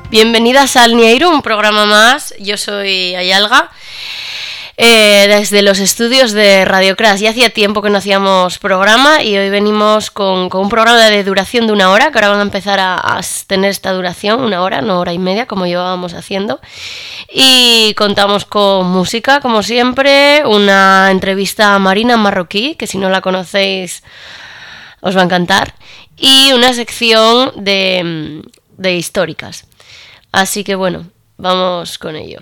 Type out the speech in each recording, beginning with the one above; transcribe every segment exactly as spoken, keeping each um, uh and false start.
Bienvenidas al Niairu, un programa más. Yo soy Ayalga, eh, desde los estudios de Radio Crash. Ya hacía tiempo que no hacíamos programa y hoy venimos con, con un programa de duración de una hora, que ahora van a empezar a, a tener esta duración, una hora, no hora y media, como llevábamos haciendo. Y contamos con música, como siempre, una entrevista a Marina Marroquí, que si no la conocéis os va a encantar, y una sección de, de históricas. Así que bueno, vamos con ello.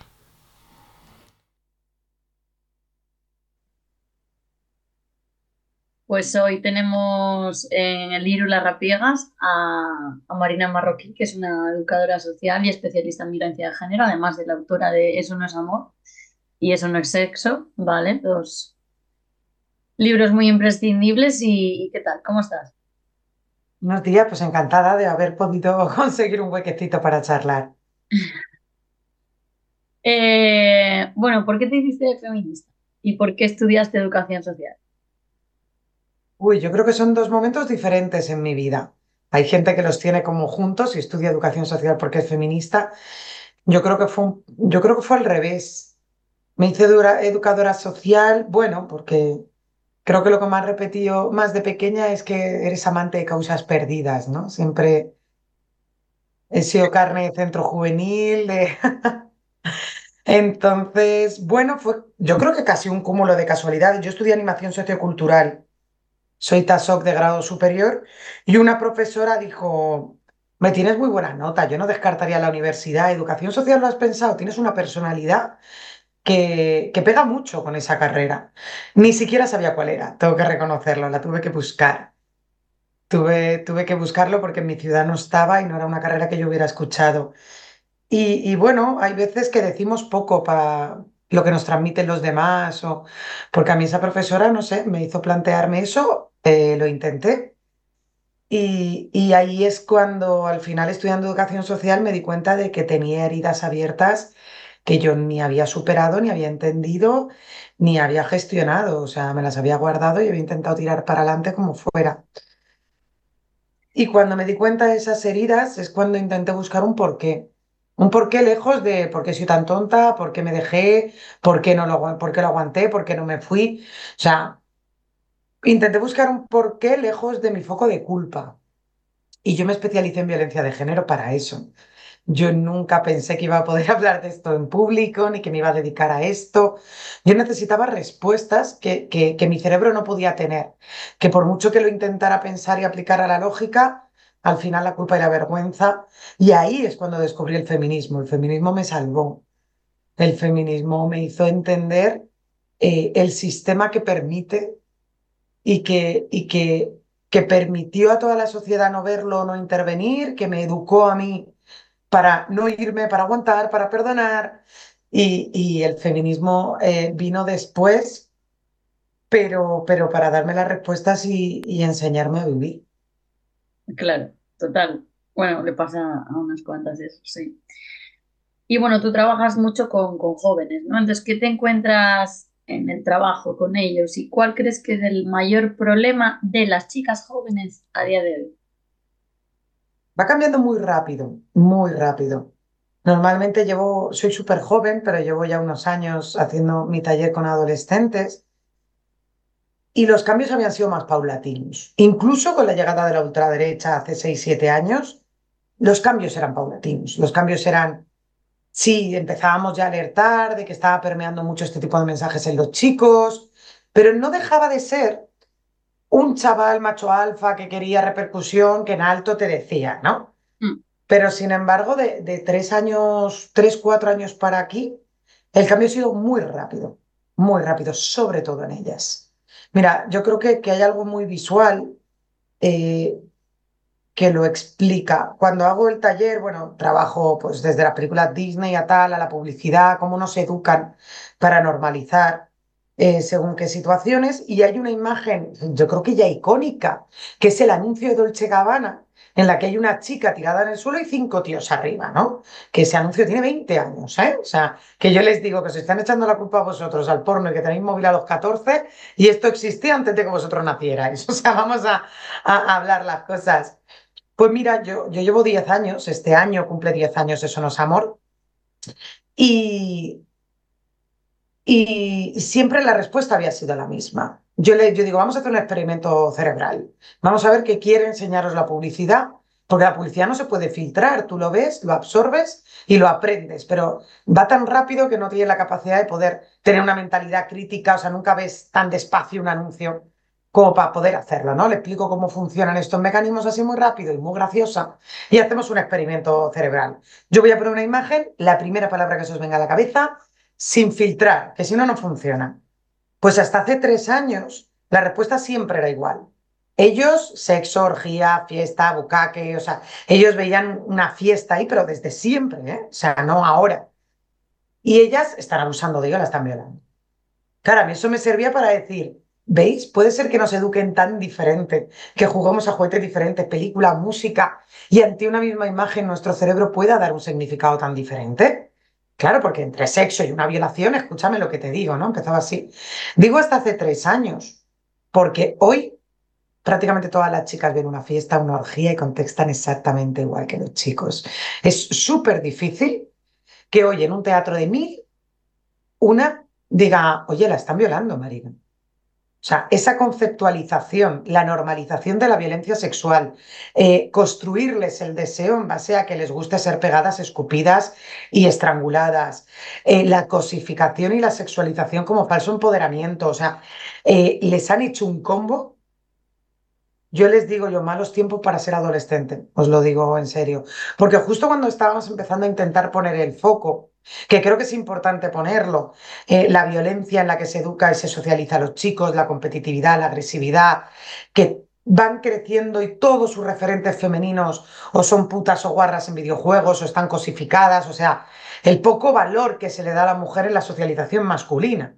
Pues hoy tenemos en el IRU Las Rapiegas a, a Marina Marroquí, que es una educadora social y especialista en violencia de género, además de la autora de Eso no es amor y Eso no es sexo, ¿vale? Dos libros muy imprescindibles. ¿Y, y qué tal? ¿Cómo estás? Buenos días, pues encantada de haber podido conseguir un huequecito para charlar. Eh, bueno, ¿por qué te hiciste feminista? ¿Y por qué estudiaste educación social? Uy, yo creo que son dos momentos diferentes en mi vida. Hay gente que los tiene como juntos y estudia educación social porque es feminista. Yo creo que fue un- yo creo que fue al revés. Me hice dura- educadora social, bueno, porque creo que lo que más repetido más de pequeña es que eres amante de causas perdidas, ¿no? Siempre he sido carne de centro juvenil, de Entonces, bueno, fue, yo creo que casi un cúmulo de casualidades. Yo estudié animación sociocultural, soy TASOC de grado superior, y una profesora dijo, me tienes muy buena nota, yo no descartaría la universidad, educación social, ¿lo has pensado? Tienes una personalidad que, que pega mucho con esa carrera. Ni siquiera sabía cuál era, tengo que reconocerlo, la tuve que buscar. Tuve, tuve que buscarlo porque en mi ciudad no estaba y no era una carrera que yo hubiera escuchado. Y, y bueno, hay veces que decimos poco para lo que nos transmiten los demás, o porque a mí esa profesora, no sé, me hizo plantearme eso, eh, lo intenté. Y, y ahí es cuando al final estudiando educación social me di cuenta de que tenía heridas abiertas que yo ni había superado, ni había entendido, ni había gestionado. O sea, me las había guardado y había intentado tirar para adelante como fuera. Y cuando me di cuenta de esas heridas es cuando intenté buscar un porqué. Un porqué lejos de por qué soy tan tonta, por qué me dejé, por qué no lo, agu- por qué lo aguanté, por qué no me fui. O sea, intenté buscar un porqué lejos de mi foco de culpa. Y yo me especialicé en violencia de género para eso. Yo nunca pensé que iba a poder hablar de esto en público, ni que me iba a dedicar a esto. Yo necesitaba respuestas que, que, que mi cerebro no podía tener, que por mucho que lo intentara pensar y aplicar a la lógica, al final la culpa y la vergüenza. Y ahí es cuando descubrí el feminismo. El feminismo me salvó. El feminismo me hizo entender eh, el sistema que permite y que, y que, que permitió a toda la sociedad no verlo, no intervenir, que me educó a mí para no irme, para aguantar, para perdonar. Y, y el feminismo eh, vino después, pero, pero para darme las respuestas y, y enseñarme a vivir. Claro, total. Bueno, le pasa a unas cuantas eso, sí. Y bueno, tú trabajas mucho con, con jóvenes, ¿no? Entonces, ¿qué te encuentras en el trabajo con ellos y cuál crees que es el mayor problema de las chicas jóvenes a día de hoy? Va cambiando muy rápido, muy rápido. Normalmente llevo, soy súper joven, pero llevo ya unos años haciendo mi taller con adolescentes y los cambios habían sido más paulatinos. Incluso con la llegada de la ultraderecha hace seis siete años, los cambios eran paulatinos. Los cambios eran, sí, empezábamos ya a alertar de que estaba permeando mucho este tipo de mensajes en los chicos, pero no dejaba de ser un chaval macho alfa que quería repercusión, que en alto te decía, ¿no? Mm. Pero sin embargo, de, de tres años, tres, cuatro años para aquí, el cambio ha sido muy rápido, muy rápido, sobre todo en ellas. Mira, yo creo que, que hay algo muy visual eh, que lo explica. Cuando hago el taller, bueno, trabajo pues desde las películas Disney a tal, a la publicidad, cómo nos educan para normalizar eh, según qué situaciones. Y hay una imagen, yo creo que ya icónica, que es el anuncio de Dolce Gabbana, en la que hay una chica tirada en el suelo y cinco tíos arriba, ¿no? Que ese anuncio tiene veinte años, ¿eh? O sea, que yo les digo que os están echando la culpa a vosotros al porno y que tenéis móvil a los catorce y esto existía antes de que vosotros nacierais. O sea, vamos a, a a hablar las cosas. Pues mira, yo, yo llevo diez años, este año cumple diez años Eso no es amor, y, y siempre la respuesta había sido la misma. Yo, le, yo digo, vamos a hacer un experimento cerebral, vamos a ver qué quiere enseñaros la publicidad, porque la publicidad no se puede filtrar, tú lo ves, lo absorbes y lo aprendes, pero va tan rápido que no tienes la capacidad de poder tener una mentalidad crítica, o sea, nunca ves tan despacio un anuncio como para poder hacerlo, ¿no? Le explico cómo funcionan estos mecanismos así muy rápido y muy graciosa y hacemos un experimento cerebral. Yo voy a poner una imagen, la primera palabra que se os venga a la cabeza, sin filtrar, que si no, no funciona. Pues hasta hace tres años la respuesta siempre era igual. Ellos, sexo, orgía, fiesta, bucaque, o sea, ellos veían una fiesta ahí, pero desde siempre, ¿eh? O sea, no ahora. Y ellas están abusando de ellos, la están violando. Claro, a mí eso me servía para decir, ¿veis? Puede ser que nos eduquen tan diferente, que juguemos a juguetes diferentes, película, música, y ante una misma imagen nuestro cerebro pueda dar un significado tan diferente. Claro, porque entre sexo y una violación, escúchame lo que te digo, ¿no? Empezaba así. Digo hasta hace tres años, porque hoy prácticamente todas las chicas ven una fiesta, una orgía y contestan exactamente igual que los chicos. Es súper difícil que hoy en un teatro de mil una diga, oye, la están violando, Marina. O sea, esa conceptualización, la normalización de la violencia sexual, eh, construirles el deseo en base a que les guste ser pegadas, escupidas y estranguladas, eh, la cosificación y la sexualización como falso empoderamiento, o sea, eh, les han hecho un combo. Yo les digo yo, malos tiempos para ser adolescente, os lo digo en serio. Porque justo cuando estábamos empezando a intentar poner el foco, que creo que es importante ponerlo, eh, la violencia en la que se educa y se socializa a los chicos, la competitividad, la agresividad, que van creciendo y todos sus referentes femeninos o son putas o guarras en videojuegos o están cosificadas, o sea, el poco valor que se le da a la mujer en la socialización masculina.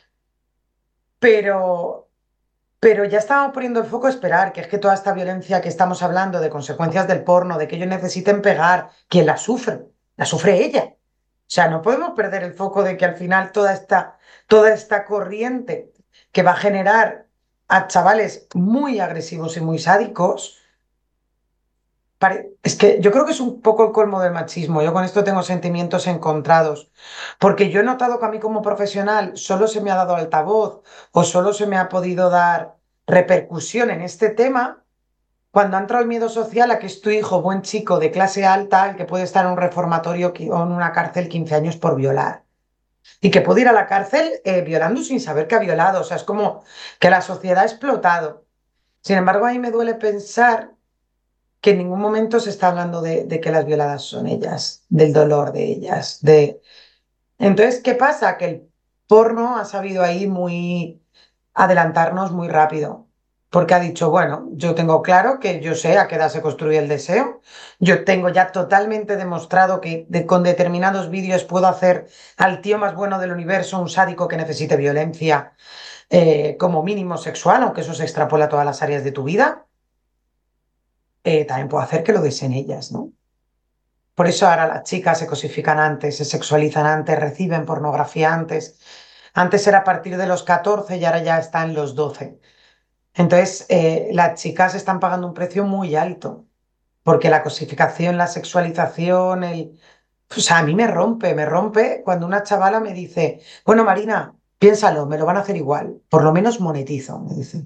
Pero pero ya estábamos poniendo el foco a esperar, que es que toda esta violencia que estamos hablando de consecuencias del porno, de que ellos necesiten pegar, ¿quién la sufre? La sufre ella. O sea, no podemos perder el foco de que al final toda esta, toda esta corriente que va a generar a chavales muy agresivos y muy sádicos, pare- es que yo creo que es un poco el colmo del machismo. Yo con esto tengo sentimientos encontrados, porque yo he notado que a mí como profesional solo se me ha dado altavoz o solo se me ha podido dar repercusión en este tema cuando ha entrado el miedo social a que es tu hijo, buen chico de clase alta, el que puede estar en un reformatorio qui- o en una cárcel quince años por violar. Y que puede ir a la cárcel eh, violando sin saber que ha violado. O sea, es como que la sociedad ha explotado. Sin embargo, a mí me duele pensar que en ningún momento se está hablando de, de que las violadas son ellas, del dolor de ellas, de... Entonces, ¿qué pasa? Que el porno ha sabido ahí muy adelantarnos muy rápido, porque ha dicho, bueno, yo tengo claro que yo sé a qué edad se construye el deseo, yo tengo ya totalmente demostrado que de- con determinados vídeos puedo hacer al tío más bueno del universo un sádico que necesite violencia eh, como mínimo sexual, aunque eso se extrapola a todas las áreas de tu vida, eh, también puedo hacer que lo deseen ellas, ¿no? Por eso ahora las chicas se cosifican antes, se sexualizan antes, reciben pornografía antes. Antes era a partir de los catorce y ahora ya está en los doce. Entonces, eh, las chicas están pagando un precio muy alto, porque la cosificación, la sexualización, el... O sea, a mí me rompe, me rompe cuando una chavala me dice, bueno, Marina, piénsalo, me lo van a hacer igual, por lo menos monetizo, me dice.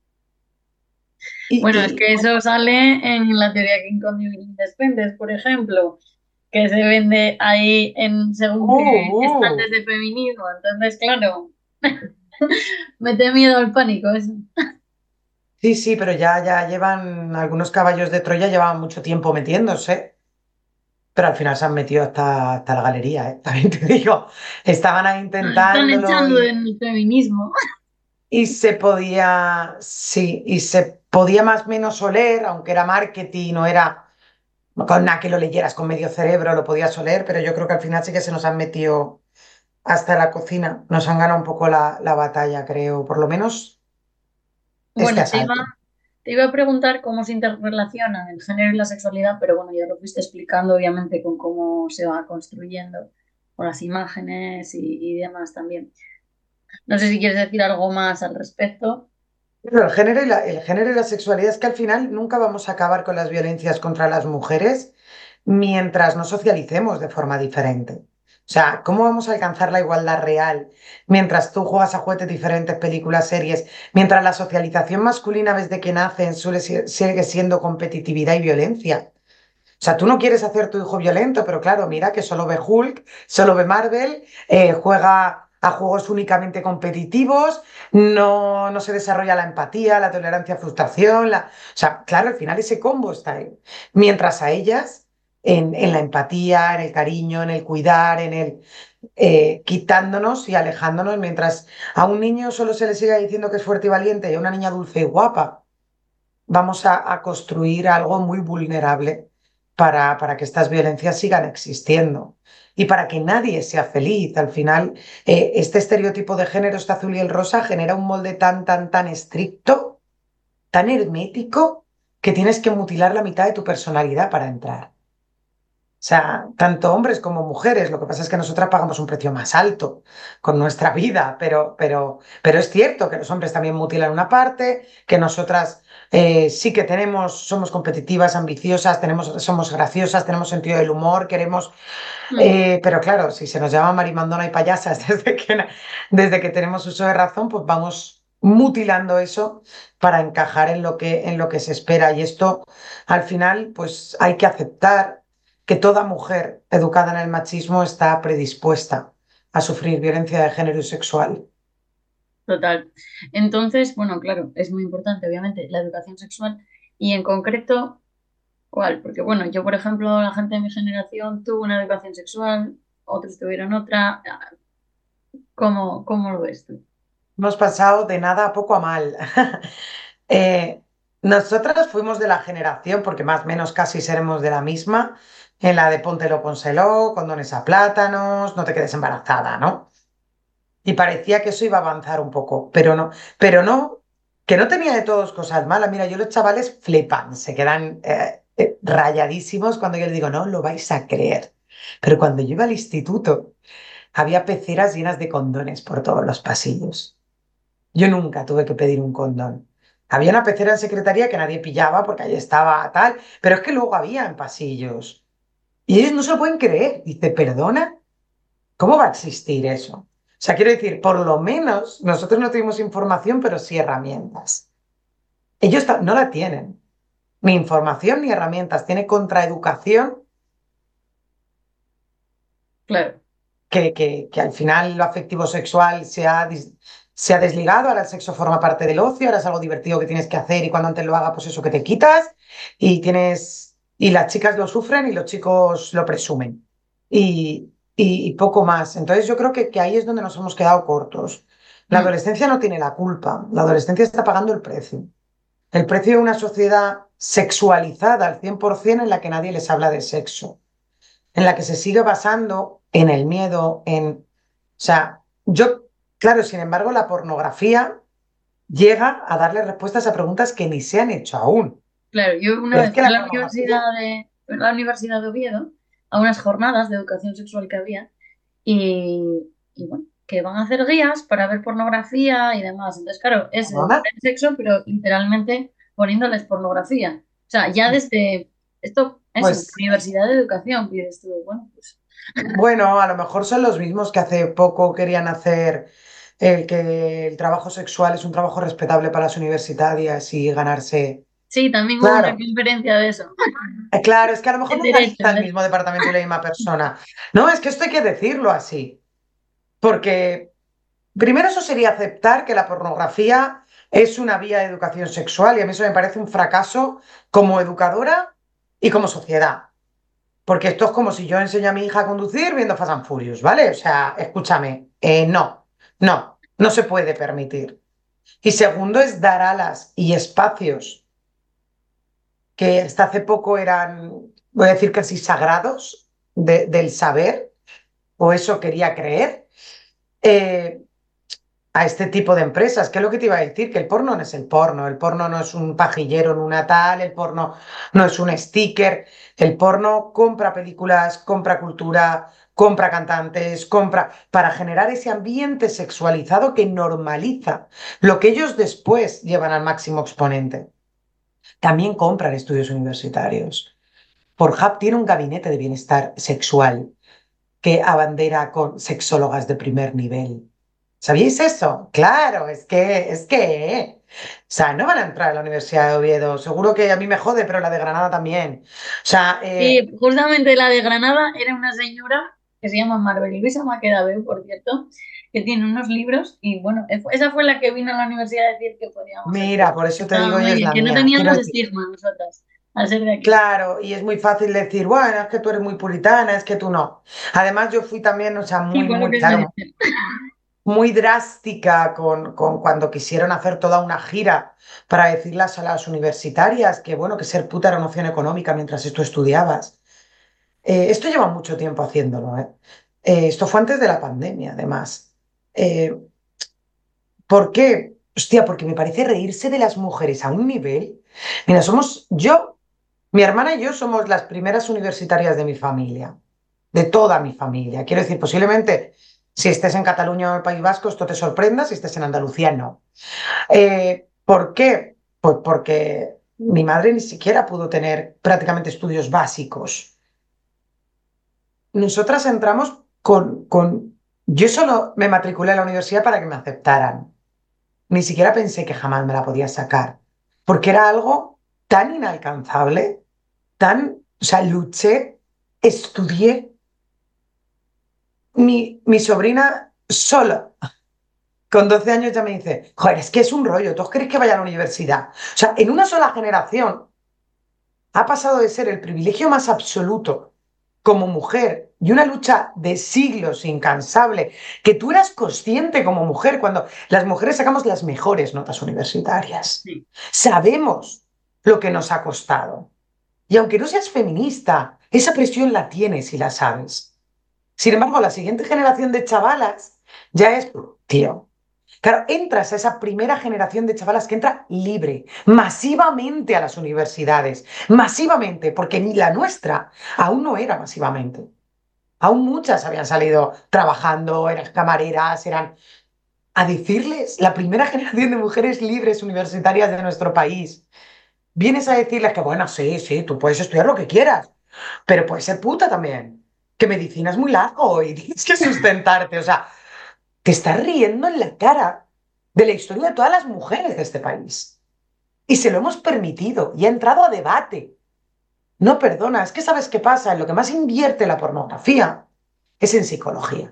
Y, Bueno, es y que eso sale en la teoría que incondiciones pendes, por ejemplo, que se vende ahí en según qué uh, uh. estantes de feminismo. Entonces, claro, mete miedo al pánico eso. Sí, sí, pero ya, ya llevan, algunos caballos de Troya llevaban mucho tiempo metiéndose, pero al final se han metido hasta, hasta la galería, ¿eh? También te digo, estaban ahí Nos están intentándolo echando y, en el feminismo. y se podía, sí, y se podía más o menos oler, aunque era marketing, no era con nada que lo leyeras con medio cerebro, lo podías oler, pero yo creo que al final sí que se nos han metido hasta la cocina, nos han ganado un poco la, la batalla, creo, por lo menos este Bueno, te iba, asalto. te iba a preguntar cómo se interrelacionan el género y la sexualidad, pero bueno, ya lo fuiste explicando, obviamente, con cómo se va construyendo, con las imágenes y, y demás también. No sé si quieres decir algo más al respecto. Pero el género y la, el género y la sexualidad es que al final nunca vamos a acabar con las violencias contra las mujeres mientras no socialicemos de forma diferente. O sea, ¿cómo vamos a alcanzar la igualdad real mientras tú juegas a juguetes diferentes, películas, series, mientras la socialización masculina desde que nacen suele ser- sigue siendo competitividad y violencia? O sea, tú no quieres hacer tu hijo violento, pero claro, mira que solo ve Hulk, solo ve Marvel, eh, juega a juegos únicamente competitivos, no, no se desarrolla la empatía, la tolerancia a frustración. La... O sea, claro, al final ese combo está ahí. Mientras a ellas, en, en la empatía, en el cariño, en el cuidar, en el eh, quitándonos y alejándonos, mientras a un niño solo se le siga diciendo que es fuerte y valiente y a una niña dulce y guapa vamos a, a construir algo muy vulnerable para, para que estas violencias sigan existiendo y para que nadie sea feliz. Al final, eh, este estereotipo de género, este azul y el rosa, genera un molde tan, tan, tan estricto, tan hermético, que tienes que mutilar la mitad de tu personalidad para entrar. O sea, tanto hombres como mujeres, lo que pasa es que nosotras pagamos un precio más alto con nuestra vida, pero, pero, pero es cierto que los hombres también mutilan una parte, que nosotras eh, sí que tenemos, somos competitivas, ambiciosas, tenemos, somos graciosas, tenemos sentido del humor, queremos, Mm. eh, pero claro, si se nos llama marimandona y payasas desde que, desde que tenemos uso de razón, pues vamos mutilando eso para encajar en lo que, en lo que se espera. Y esto, al final, pues hay que aceptar que toda mujer educada en el machismo está predispuesta a sufrir violencia de género y sexual. Total. Entonces, bueno, claro, es muy importante, obviamente, la educación sexual y en concreto, ¿cuál? Porque, bueno, yo, por ejemplo, la gente de mi generación tuvo una educación sexual, otros tuvieron otra. ¿Cómo, cómo lo ves tú? Hemos pasado de nada a poco a mal. Eh, nosotras fuimos de la generación, porque más o menos casi seremos de la misma, en la de póntelo, pónselo, condones a plátanos, no te quedes embarazada, ¿no? Y parecía que eso iba a avanzar un poco, pero no, pero no, que no tenía de todos cosas malas. Mira, yo los chavales flipan, se quedan eh, eh, rayadísimos cuando yo les digo, no lo vais a creer. Pero cuando yo iba al instituto, había peceras llenas de condones por todos los pasillos. Yo nunca tuve que pedir un condón. Había una pecera en secretaría que nadie pillaba porque ahí estaba tal, pero es que luego había en pasillos. Y ellos no se lo pueden creer. Dice, perdona, ¿cómo va a existir eso? O sea, quiero decir, por lo menos nosotros no tuvimos información, pero sí herramientas. Ellos ta- no la tienen, ni información ni herramientas. Tiene contraeducación Claro, que, que, que al final lo afectivo sexual se ha, dis- se ha desligado, ahora el sexo forma parte del ocio, ahora es algo divertido que tienes que hacer y cuando antes lo haga, pues eso que te quitas y tienes, y las chicas lo sufren y los chicos lo presumen y, y, y poco más. Entonces yo creo que, que ahí es donde nos hemos quedado cortos. La mm, adolescencia no tiene la culpa, la adolescencia está pagando el precio. El precio de una sociedad sexualizada al cien por ciento en la que nadie les habla de sexo en la que se sigue basando en el miedo, en... O sea, yo, claro, sin embargo, la pornografía llega a darle respuestas a preguntas que ni se han hecho aún. claro. Yo una Pero es vez que fui a la la pornografía, universidad de, a la Universidad de Oviedo a unas jornadas de educación sexual que había y, y bueno, que van a hacer guías para ver pornografía y demás. Entonces, claro, es educar perdona, el sexo, pero literalmente poniéndoles pornografía. O sea, ya desde esto, eso, pues Universidad de Educación, y dices tú, bueno, pues bueno, a lo mejor son los mismos que hace poco querían hacer el que el trabajo sexual es un trabajo respetable para las universitarias y ganarse. sí, también hubo una Claro, conferencia de eso. eh, claro, es que a lo mejor El no derecho, analiza el el derecho. mismo departamento y la misma persona. No, es que esto hay que decirlo así. Porque primero eso sería aceptar que la pornografía es una vía de educación sexual y a mí eso me parece un fracaso como educadora y como sociedad. Porque esto es como si yo enseño a mi hija a conducir viendo Fast and Furious, ¿vale? O sea, escúchame, eh, no, no, no se puede permitir. Y segundo es dar alas y espacios que hasta hace poco eran, voy a decir casi sagrados de- del saber, o eso quería creer. eh, a este tipo de empresas. ¿Qué es lo que te iba a decir? Que el porno no es el porno, el porno no es un pajillero en una tal, el porno no es un sticker, el porno compra películas, compra cultura, compra cantantes, compra para generar ese ambiente sexualizado que normaliza lo que ellos después llevan al máximo exponente. También compran estudios universitarios. Pornhub tiene un gabinete de bienestar sexual que abandera con sexólogas de primer nivel. ¿Sabíais eso? Claro, es que, es que, o sea, no van a entrar a la Universidad de Oviedo. Seguro que a mí me jode, pero la de Granada también. O sea, eh, Y justamente la de Granada era una señora que se llama Marbel Luisa Maquedabeu, por cierto, que tiene unos libros y bueno, esa fue la que vino a la universidad a decir que podíamos mira, estudiar. por eso te Estaba digo, muy ella es bien, la que no mía. Quiero teníamos decir, estigma nosotras al ser de aquí. claro, y es muy fácil decir, bueno, es que tú eres muy puritana, es que tú no. Además, yo fui también, o sea, Sí, muy, fue lo muy que me claro, dijeron. muy drástica con, con cuando quisieron hacer toda una gira para decirlas a las universitarias que, bueno, que ser puta era una opción económica mientras tú estudiabas. Eh, esto lleva mucho tiempo haciéndolo, ¿eh? Eh, esto fue antes de la pandemia, además. Eh, ¿por qué? Hostia, porque me parece reírse de las mujeres a un nivel. Mira, somos yo, mi hermana y yo somos las primeras universitarias de mi familia, de toda mi familia. Quiero decir, posiblemente si estés en Cataluña o en el País Vasco esto te sorprenda, si estés en Andalucía no. Eh, ¿por qué? Pues porque mi madre ni siquiera pudo tener prácticamente estudios básicos. Nosotras entramos con, con... Yo solo me matriculé a la universidad para que me aceptaran. Ni siquiera pensé que jamás me la podía sacar, porque era algo tan inalcanzable, tan... O sea, luché, estudié. Mi, mi sobrina sola, con doce años ya me dice, joder, es que es un rollo, ¿tú crees que vaya a la universidad? O sea, en una sola generación ha pasado de ser el privilegio más absoluto como mujer y una lucha de siglos incansable, que tú eras consciente como mujer cuando las mujeres sacamos las mejores notas universitarias. Sí. Sabemos lo que nos ha costado. Y aunque no seas feminista, esa presión la tienes y la sabes. Sin embargo, la siguiente generación de chavalas ya es, tío, claro, entras a esa primera generación de chavalas que entra libre, masivamente a las universidades, masivamente, porque ni la nuestra aún no era masivamente. Aún muchas habían salido trabajando, eran camareras, eran... A decirles, la primera generación de mujeres libres universitarias de nuestro país, vienes a decirles que, bueno, sí, sí, tú puedes estudiar lo que quieras, pero puedes ser puta también, que medicina es muy largo y tienes que sustentarte, o sea, te estás riendo en la cara de la historia de todas las mujeres de este país. Y se lo hemos permitido y ha entrado a debate. No perdona, es que sabes qué pasa, en lo que más invierte la pornografía es en psicología.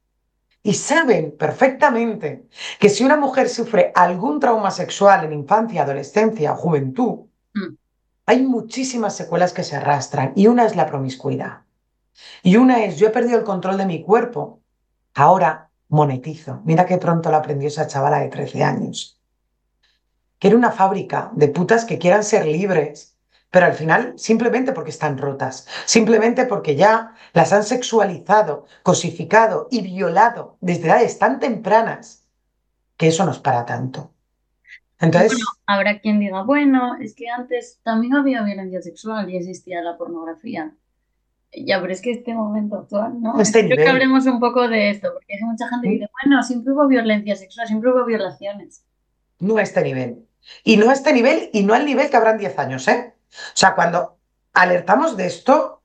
Y saben perfectamente que si una mujer sufre algún trauma sexual en infancia, adolescencia o juventud, Mm. hay muchísimas secuelas que se arrastran y una es la promiscuidad. Y una es, yo he perdido el control de mi cuerpo, ahora monetizo. Mira qué pronto lo aprendió esa chavala de trece años. Que era una fábrica de putas que quieran ser libres, pero al final simplemente porque están rotas, simplemente porque ya las han sexualizado, cosificado y violado desde edades tan tempranas que eso nos para tanto. Y bueno, Entonces, habrá quien diga, bueno, es que antes también había violencia sexual y existía la pornografía. Ya, pero es que este momento actual, ¿no? este Quiero que nivel, hablemos un poco de esto, porque hay mucha gente que dice, bueno, siempre hubo violencia sexual, siempre hubo violaciones. no a este nivel. Y no a este nivel y no al nivel que habrán diez años, ¿eh? O sea, cuando alertamos de esto,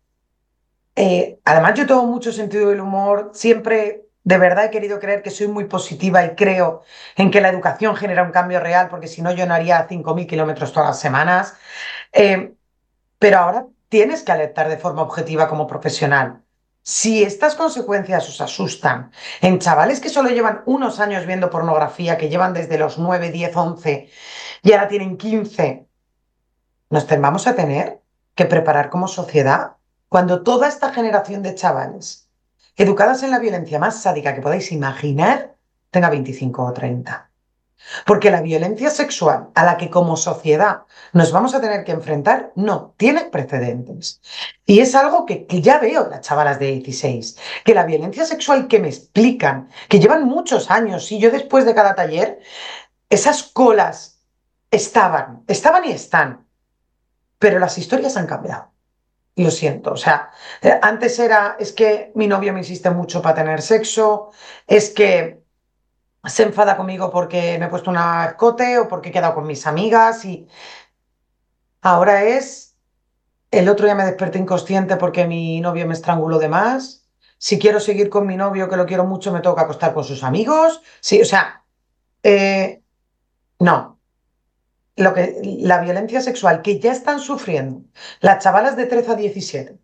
Eh, además, yo tengo mucho sentido del humor, siempre de verdad he querido creer que soy muy positiva y creo en que la educación genera un cambio real, porque si no yo no haría cinco mil kilómetros todas las semanas. Eh, pero ahora tienes que alertar de forma objetiva como profesional. Si estas consecuencias os asustan en chavales que solo llevan unos años viendo pornografía, que llevan desde los nueve, diez, once y ahora tienen quince, nos vamos a tener que preparar como sociedad cuando toda esta generación de chavales, educadas en la violencia más sádica que podáis imaginar, tenga veinticinco o treinta. Porque la violencia sexual a la que como sociedad nos vamos a tener que enfrentar no tiene precedentes. Y es algo que, que ya veo las chavalas de dieciséis, que la violencia sexual que me explican, que llevan muchos años, y yo después de cada taller, esas colas estaban, estaban y están, pero las historias han cambiado. Lo siento, o sea, eh, antes era, es que mi novio me insiste mucho para tener sexo, es que se enfada conmigo porque me he puesto un escote o porque he quedado con mis amigas y ahora es, el otro día me desperté inconsciente porque mi novio me estranguló de más, si quiero seguir con mi novio, que lo quiero mucho, me tengo que acostar con sus amigos, sí, o sea, eh, no, lo que, la violencia sexual que ya están sufriendo las chavalas de trece a diecisiete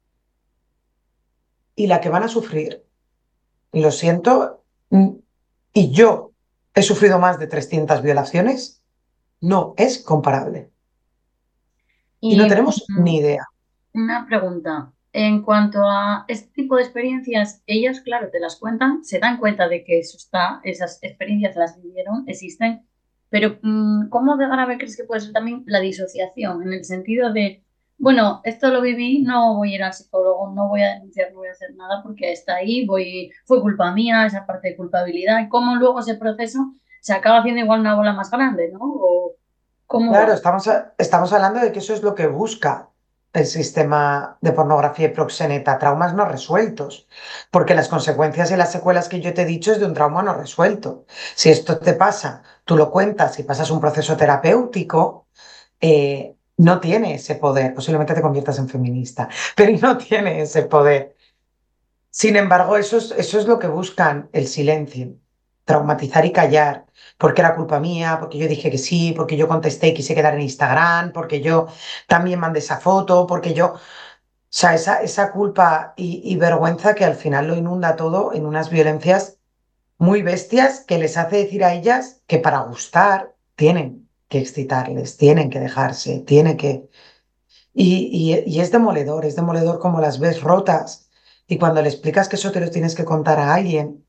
y la que van a sufrir, lo siento, mm, y yo he sufrido más de trescientas violaciones, no es comparable. Y no Y tenemos mm, ni idea. una pregunta. En cuanto a este tipo de experiencias, ellas, claro, te las cuentan, se dan cuenta de que eso está, esas experiencias las vivieron, existen, pero mm, ¿cómo de grave crees que puede ser también la disociación? En el sentido de, bueno, esto lo viví, no voy a ir al psicólogo, no voy a denunciar, no voy a hacer nada porque está ahí, voy, fue culpa mía, esa parte de culpabilidad, y cómo luego ese proceso se acaba haciendo igual una bola más grande, ¿no? ¿O cómo Claro, va? estamos, a- estamos hablando de que eso es lo que busca el sistema de pornografía y proxeneta, traumas no resueltos, porque las consecuencias y las secuelas que yo te he dicho es de un trauma no resuelto. Si esto te pasa, tú lo cuentas y pasas un proceso terapéutico, eh, no tiene ese poder, posiblemente te conviertas en feminista, pero no tiene ese poder. Sin embargo, eso es, eso es lo que buscan, el silencio, traumatizar y callar, porque era culpa mía, porque yo dije que sí, porque yo contesté y quise quedar en Instagram, porque yo también mandé esa foto, porque yo, o sea, esa, esa culpa y, y vergüenza que al final lo inunda todo en unas violencias muy bestias que les hace decir a ellas que para gustar tienen que excitarles, tienen que dejarse, tienen que... Y, y- y es demoledor, es demoledor como las ves rotas. Y cuando le explicas que eso te lo tienes que contar a alguien,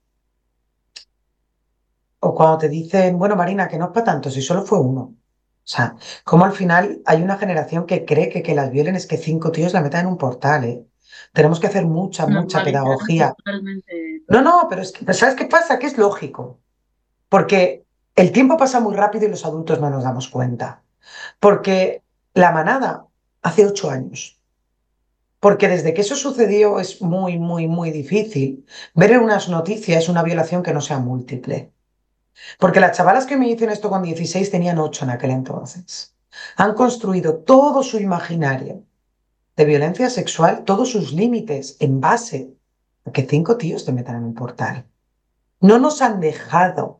o cuando te dicen, bueno, Marina, que no es para tanto, si solo fue uno. O sea, como al final hay una generación que cree que que las violen es que cinco tíos la metan en un portal, ¿eh? Tenemos que hacer mucha, mucha Normalizar pedagogía. totalmente No, todo. no, pero es que, pero ¿sabes qué pasa? Que es lógico, porque el tiempo pasa muy rápido y los adultos no nos damos cuenta. Porque la manada hace ocho años. Porque desde que eso sucedió es muy, muy, muy difícil ver en unas noticias una violación que no sea múltiple. Porque las chavalas que me dicen esto con dieciséis tenían ocho en aquel entonces. Han construido todo su imaginario de violencia sexual, todos sus límites en base a que cinco tíos te metan en un portal. No nos han dejado,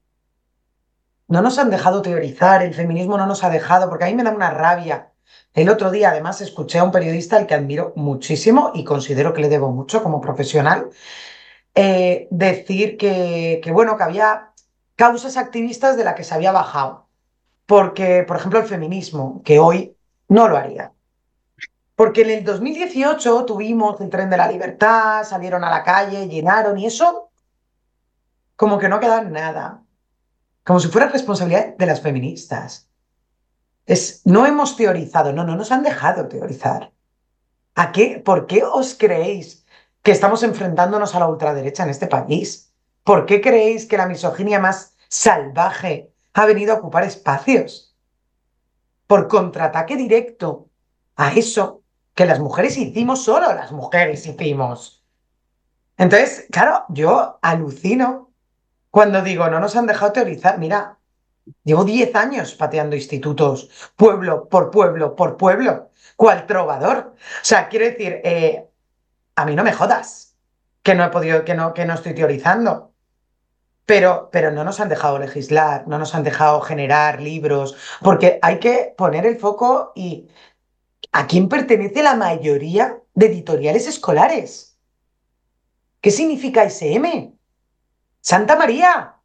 no nos han dejado teorizar, el feminismo no nos ha dejado, porque a mí me da una rabia. El otro día, además, escuché a un periodista al que admiro muchísimo y considero que le debo mucho como profesional, eh, decir que, que, bueno, que había causas activistas de las que se había bajado. Porque, por ejemplo, el feminismo, que hoy no lo haría. Porque en el dos mil dieciocho tuvimos el tren de la libertad, salieron a la calle, llenaron y eso como que no queda en nada. Como si fuera responsabilidad de las feministas. Es, no hemos teorizado, no, no nos han dejado teorizar. ¿A qué? ¿Por qué os creéis que estamos enfrentándonos a la ultraderecha en este país? ¿Por qué creéis que la misoginia más salvaje ha venido a ocupar espacios? Por contraataque directo a eso que las mujeres hicimos, solo las mujeres hicimos. Entonces, claro, yo alucino cuando digo, no nos han dejado teorizar. Mira, llevo diez años pateando institutos, pueblo por pueblo por pueblo, cual trovador. O sea, quiero decir, eh, a mí no me jodas que no he podido, que no, que no estoy teorizando. Pero, pero no nos han dejado legislar, no nos han dejado generar libros, porque hay que poner el foco y ¿a quién pertenece la mayoría de editoriales escolares? ¿Qué significa S M? Santa María,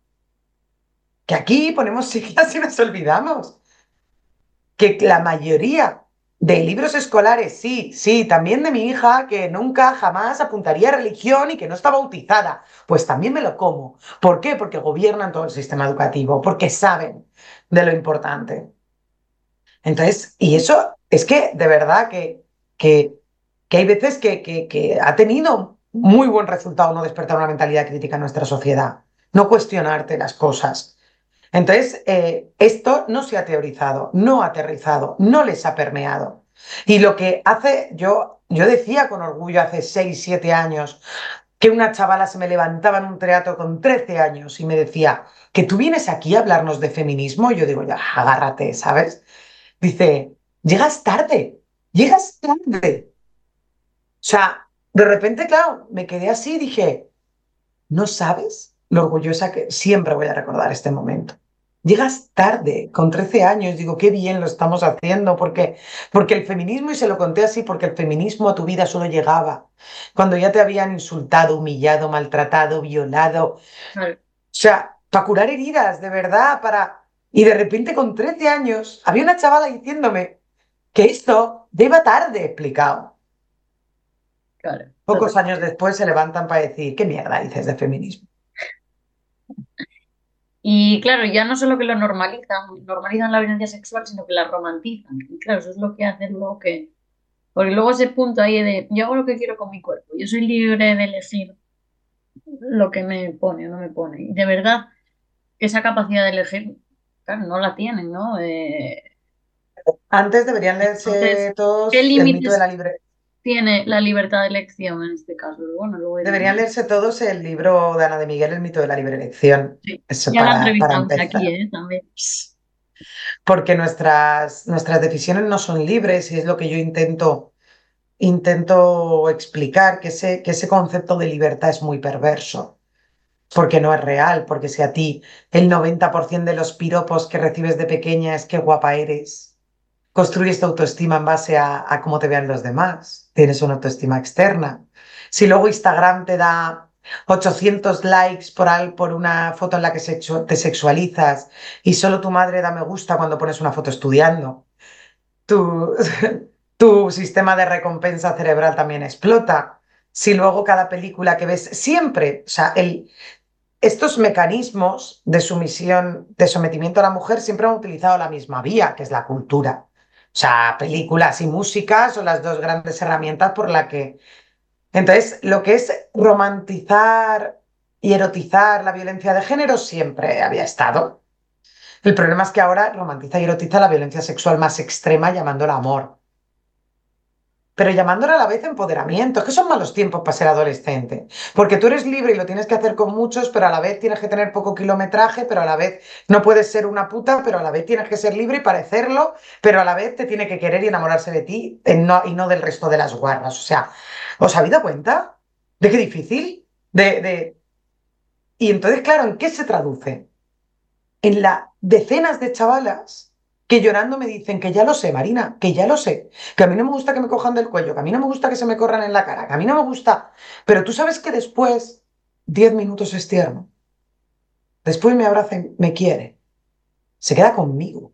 que aquí ponemos siglas y nos olvidamos. Que la mayoría De libros escolares, sí, sí, también de mi hija que nunca jamás apuntaría a religión y que no está bautizada. Pues también me lo como. ¿Por qué? Porque gobiernan todo el sistema educativo, porque saben de lo importante. Entonces, y eso es que de verdad que, que, que hay veces que, que, que ha tenido muy buen resultado no despertar una mentalidad crítica en nuestra sociedad, no cuestionarte las cosas. Entonces, eh, esto no se ha teorizado, no ha aterrizado, no les ha permeado. Y lo que hace, yo, yo decía con orgullo hace seis siete años que una chavala se me levantaba en un teatro con trece años y me decía que tú vienes aquí a hablarnos de feminismo. Y yo digo, ya, agárrate, ¿sabes? Dice, llegas tarde, llegas tarde. O sea, de repente, claro, me quedé así y dije, no sabes lo orgullosa que siempre voy a recordar este momento. Llegas tarde, con trece años, digo, qué bien lo estamos haciendo, porque, porque el feminismo, y se lo conté así, porque el feminismo a tu vida solo llegaba cuando ya te habían insultado, humillado, maltratado, violado. O Claro. sea, para curar heridas, de verdad, para... Y de repente con trece años había una chavala diciéndome que esto ya iba tarde explicado. Claro, Pocos total. años después se levantan para decir, ¿qué mierda dices de feminismo? Y claro, ya no solo que lo normalizan, normalizan la violencia sexual, sino que la romantizan. Y claro, eso es lo que hace luego que... Porque luego ese punto ahí de, yo hago lo que quiero con mi cuerpo, yo soy libre de elegir lo que me pone o no me pone. Y de verdad, esa capacidad de elegir, claro, no la tienen, ¿no? Eh, Antes deberían entonces, leerse ¿qué todos el mito de límites la libre... tiene la libertad de elección en este caso? Bueno, luego diremos. Deberían leerse todos el libro de Ana de Miguel, El mito de la libre elección. Sí, Eso ya la para, para entrevistamos aquí, empezar. ¿eh? También. Porque nuestras, nuestras decisiones no son libres y es lo que yo intento, intento explicar, que ese, que ese concepto de libertad es muy perverso. Porque no es real, porque si a ti el noventa por ciento de los piropos que recibes de pequeña es qué guapa eres, construyes tu autoestima en base a, a cómo te vean los demás, tienes una autoestima externa. Si luego Instagram te da ochocientos likes por, al, por una foto en la que sexu- te sexualizas y solo tu madre da me gusta cuando pones una foto estudiando, tu, tu sistema de recompensa cerebral también explota. Si luego cada película que ves siempre, o sea, el, estos mecanismos de sumisión, de sometimiento a la mujer siempre han utilizado la misma vía, que es la cultura. O sea, películas y música son las dos grandes herramientas por la que... Entonces, lo que es romantizar y erotizar la violencia de género siempre había estado. El problema es que ahora romantiza y erotiza la violencia sexual más extrema llamándola amor, pero llamándola a la vez empoderamiento. Es que son malos tiempos para ser adolescente, porque tú eres libre y lo tienes que hacer con muchos, pero a la vez tienes que tener poco kilometraje, pero a la vez no puedes ser una puta, pero a la vez tienes que ser libre y parecerlo, pero a la vez te tiene que querer y enamorarse de ti eh, no, y no del resto de las guarras. O sea, ¿os habéis dado cuenta de qué difícil? De, de... Y entonces, claro, ¿en qué se traduce? En las decenas de chavalas que llorando me dicen que ya lo sé, Marina, que ya lo sé, que a mí no me gusta que me cojan del cuello, que a mí no me gusta que se me corran en la cara, que a mí no me gusta, pero tú sabes que después, diez minutos es tierno, después me abraza y me quiere, se queda conmigo.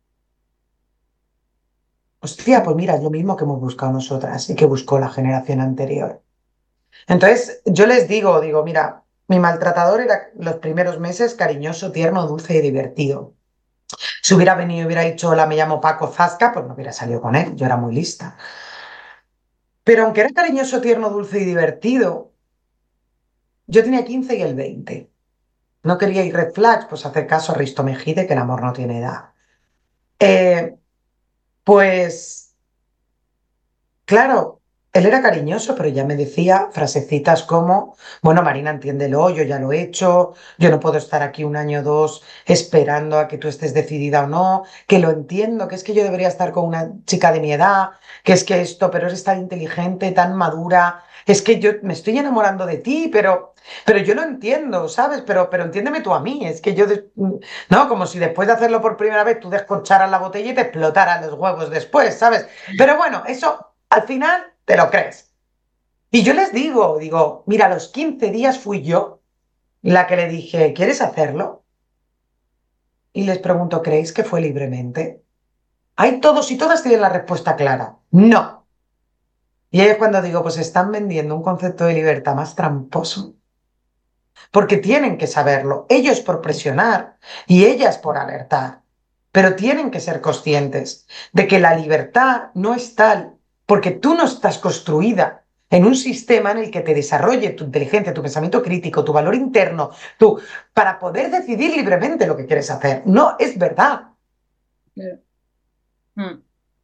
Hostia, pues mira, es lo mismo que hemos buscado nosotras y que buscó la generación anterior. Entonces, yo les digo, digo, mira, mi maltratador era los primeros meses cariñoso, tierno, dulce y divertido. Si hubiera venido y hubiera dicho, hola, me llamo Paco Zasca, pues no hubiera salido con él, yo era muy lista. Pero aunque era cariñoso, tierno, dulce y divertido, yo tenía quince y él veinte. No quería ir red flags, pues hacer caso a Risto Mejide, que el amor no tiene edad. Eh, pues, claro, él era cariñoso, pero ya me decía frasecitas como, bueno, Marina, entiéndelo, yo ya lo he hecho, yo no puedo estar aquí un año o dos esperando a que tú estés decidida o no, que lo entiendo, que es que yo debería estar con una chica de mi edad, que es que esto, pero eres tan inteligente, tan madura, es que yo me estoy enamorando de ti, pero, pero yo lo entiendo, ¿sabes? Pero, pero entiéndeme tú a mí, es que yo, de- no, como si después de hacerlo por primera vez tú descorcharas la botella y te explotaran los huevos después, ¿sabes? Pero bueno, eso al final te lo crees. Y yo les digo, digo, mira, a los quince días fui yo la que le dije, ¿quieres hacerlo? Y les pregunto, ¿creéis que fue libremente? hay todos y todas tienen la respuesta clara. No. Y ahí es cuando digo, pues están vendiendo un concepto de libertad más tramposo. Porque tienen que saberlo, ellos por presionar y ellas por alertar. Pero tienen que ser conscientes de que la libertad no es tal porque tú no estás construida en un sistema en el que te desarrolle tu inteligencia, tu pensamiento crítico, tu valor interno, tú, para poder decidir libremente lo que quieres hacer. No es verdad. Claro. Mm.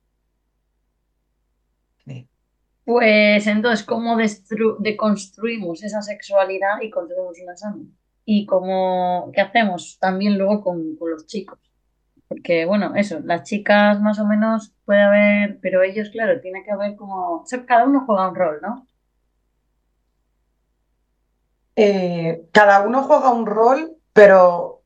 Sí. Pues entonces, ¿cómo destru- deconstruimos esa sexualidad y construimos una sana? Y cómo, ¿qué hacemos también luego con, con los chicos? Porque, bueno, eso, las chicas más o menos puede haber, pero ellos, claro, tiene que haber como, o sea, cada uno juega un rol, ¿no? Eh, cada uno juega un rol, pero,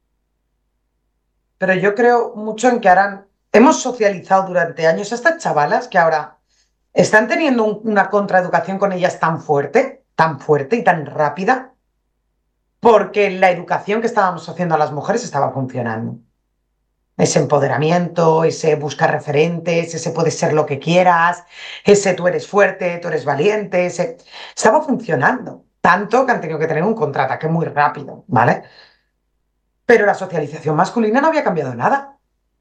pero yo creo mucho en que harán. Hemos socializado durante años a estas chavalas que ahora están teniendo un- una contraeducación con ellas tan fuerte, tan fuerte y tan rápida, porque la educación que estábamos haciendo a las mujeres estaba funcionando. Ese empoderamiento, ese buscar referentes, ese puedes ser lo que quieras, ese tú eres fuerte, tú eres valiente, ese... Estaba funcionando, tanto que han tenido que tener un contraataque muy rápido, ¿vale? Pero la socialización masculina no había cambiado nada.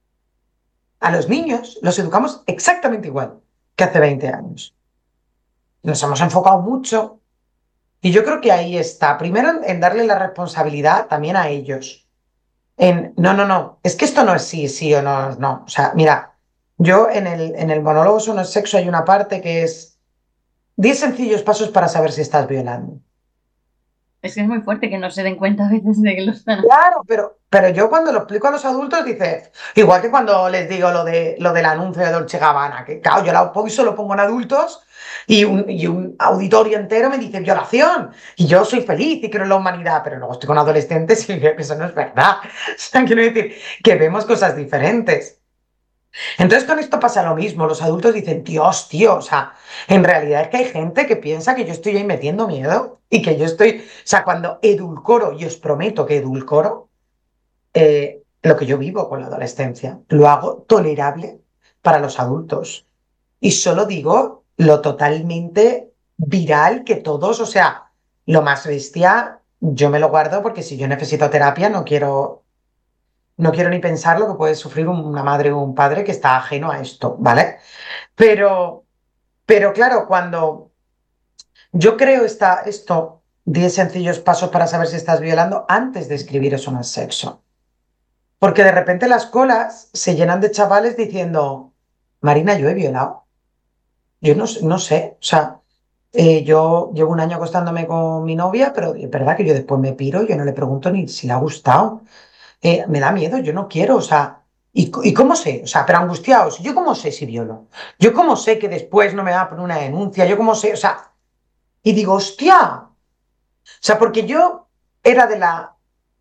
A los niños los educamos exactamente igual que hace veinte años. Nos hemos enfocado mucho y yo creo que ahí está. Primero en, en darle la responsabilidad también a ellos. En, no, no, no, es que esto no es sí, sí o no, no. O sea, mira, yo en el, en el monólogo Eso no es sexo hay una parte que es diez sencillos pasos para saber si estás violando. Es que es muy fuerte que no se den cuenta a veces de que lo están haciendo. Claro, pero, pero yo cuando lo explico a los adultos, dice, igual que cuando les digo lo, de, lo del anuncio de Dolce Gabbana, que claro, yo lo solo pongo en adultos y un, y un auditorio entero me dice violación y yo soy feliz y creo en la humanidad, pero luego estoy con adolescentes y veo que eso no es verdad. O sea, quiero decir que vemos cosas diferentes. Entonces con esto pasa lo mismo, los adultos dicen, Dios, tío, o sea, en realidad es que hay gente que piensa que yo estoy ahí metiendo miedo y que yo estoy, o sea, cuando edulcoro, y os prometo que edulcoro, eh, lo que yo vivo con la adolescencia, lo hago tolerable para los adultos. Y solo digo lo totalmente viral que todos, o sea, lo más bestia, yo me lo guardo porque si yo necesito terapia no quiero no quiero ni pensar lo que puede sufrir una madre o un padre que está ajeno a esto, ¿vale? Pero, pero claro, cuando yo creo esta, esto, diez sencillos pasos para saber si estás violando, antes de escribir Eso no es sexo. Porque de repente las colas se llenan de chavales diciendo, Marina, yo he violado. Yo no, no sé, o sea, eh, yo llevo un año acostándome con mi novia, pero es verdad que yo después me piro, yo no le pregunto ni si le ha gustado. Eh, me da miedo, yo no quiero, o sea, ¿y, y cómo sé? O sea, pero angustiados, ¿yo cómo sé si violo? ¿Yo cómo sé que después no me va a poner una denuncia? ¿Yo cómo sé? O sea, y digo, hostia, o sea, porque yo era de la...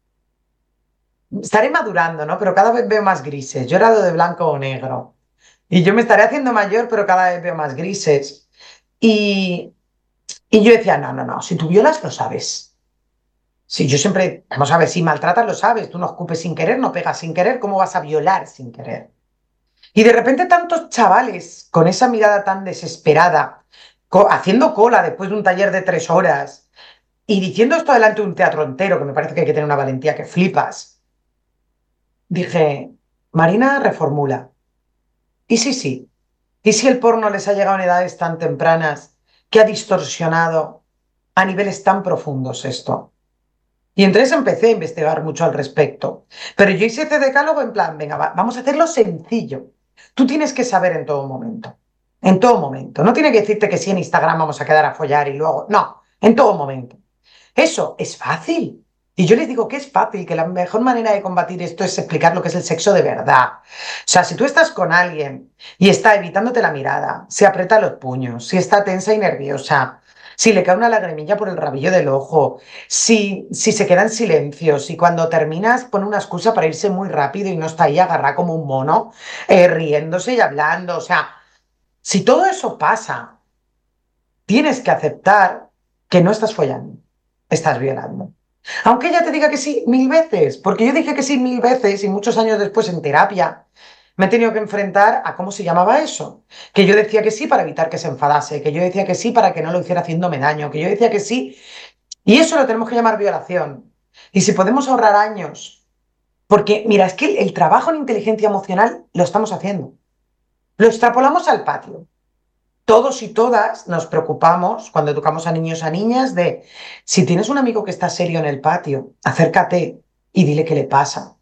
Estaré madurando, ¿no? Pero cada vez veo más grises. Yo era de blanco o negro. Y yo me estaré haciendo mayor, pero cada vez veo más grises. Y, y yo decía, no, no, no, si tú violas, lo sabes. Si yo siempre, vamos a ver, si maltratas, lo sabes. Tú no escupes sin querer, no pegas sin querer, ¿cómo vas a violar sin querer? Y de repente tantos chavales con esa mirada tan desesperada, co- haciendo cola después de un taller de tres horas y diciendo esto delante de un teatro entero, que me parece que hay que tener una valentía que flipas, dije, Marina reformula. Y sí, sí. ¿Y si el porno les ha llegado en edades tan tempranas que ha distorsionado a niveles tan profundos esto? Y entonces empecé a investigar mucho al respecto. Pero yo hice ese decálogo en plan, venga, va, vamos a hacerlo sencillo. Tú tienes que saber en todo momento. En todo momento. No tiene que decirte que sí en Instagram vamos a quedar a follar y luego. No, en todo momento. Eso es fácil. Y yo les digo que es fácil, que la mejor manera de combatir esto es explicar lo que es el sexo de verdad. O sea, si tú estás con alguien y está evitándote la mirada, se aprieta los puños, si está tensa y nerviosa, si le cae una lagrimilla por el rabillo del ojo, si, si se queda en silencio, si cuando terminas pone una excusa para irse muy rápido y no está ahí agarrada como un mono, eh, riéndose y hablando. O sea, si todo eso pasa, tienes que aceptar que no estás follando, estás violando. Aunque ella te diga que sí mil veces, porque yo dije que sí mil veces y muchos años después en terapia, me he tenido que enfrentar a cómo se llamaba eso. Que yo decía que sí para evitar que se enfadase, que yo decía que sí para que no lo hiciera haciéndome daño, que yo decía que sí. Y eso lo tenemos que llamar violación. Y si podemos ahorrar años, porque mira, es que el, el trabajo en inteligencia emocional lo estamos haciendo. Lo extrapolamos al patio. Todos y todas nos preocupamos cuando educamos a niños a niñas de si tienes un amigo que está serio en el patio, acércate y dile qué le pasa.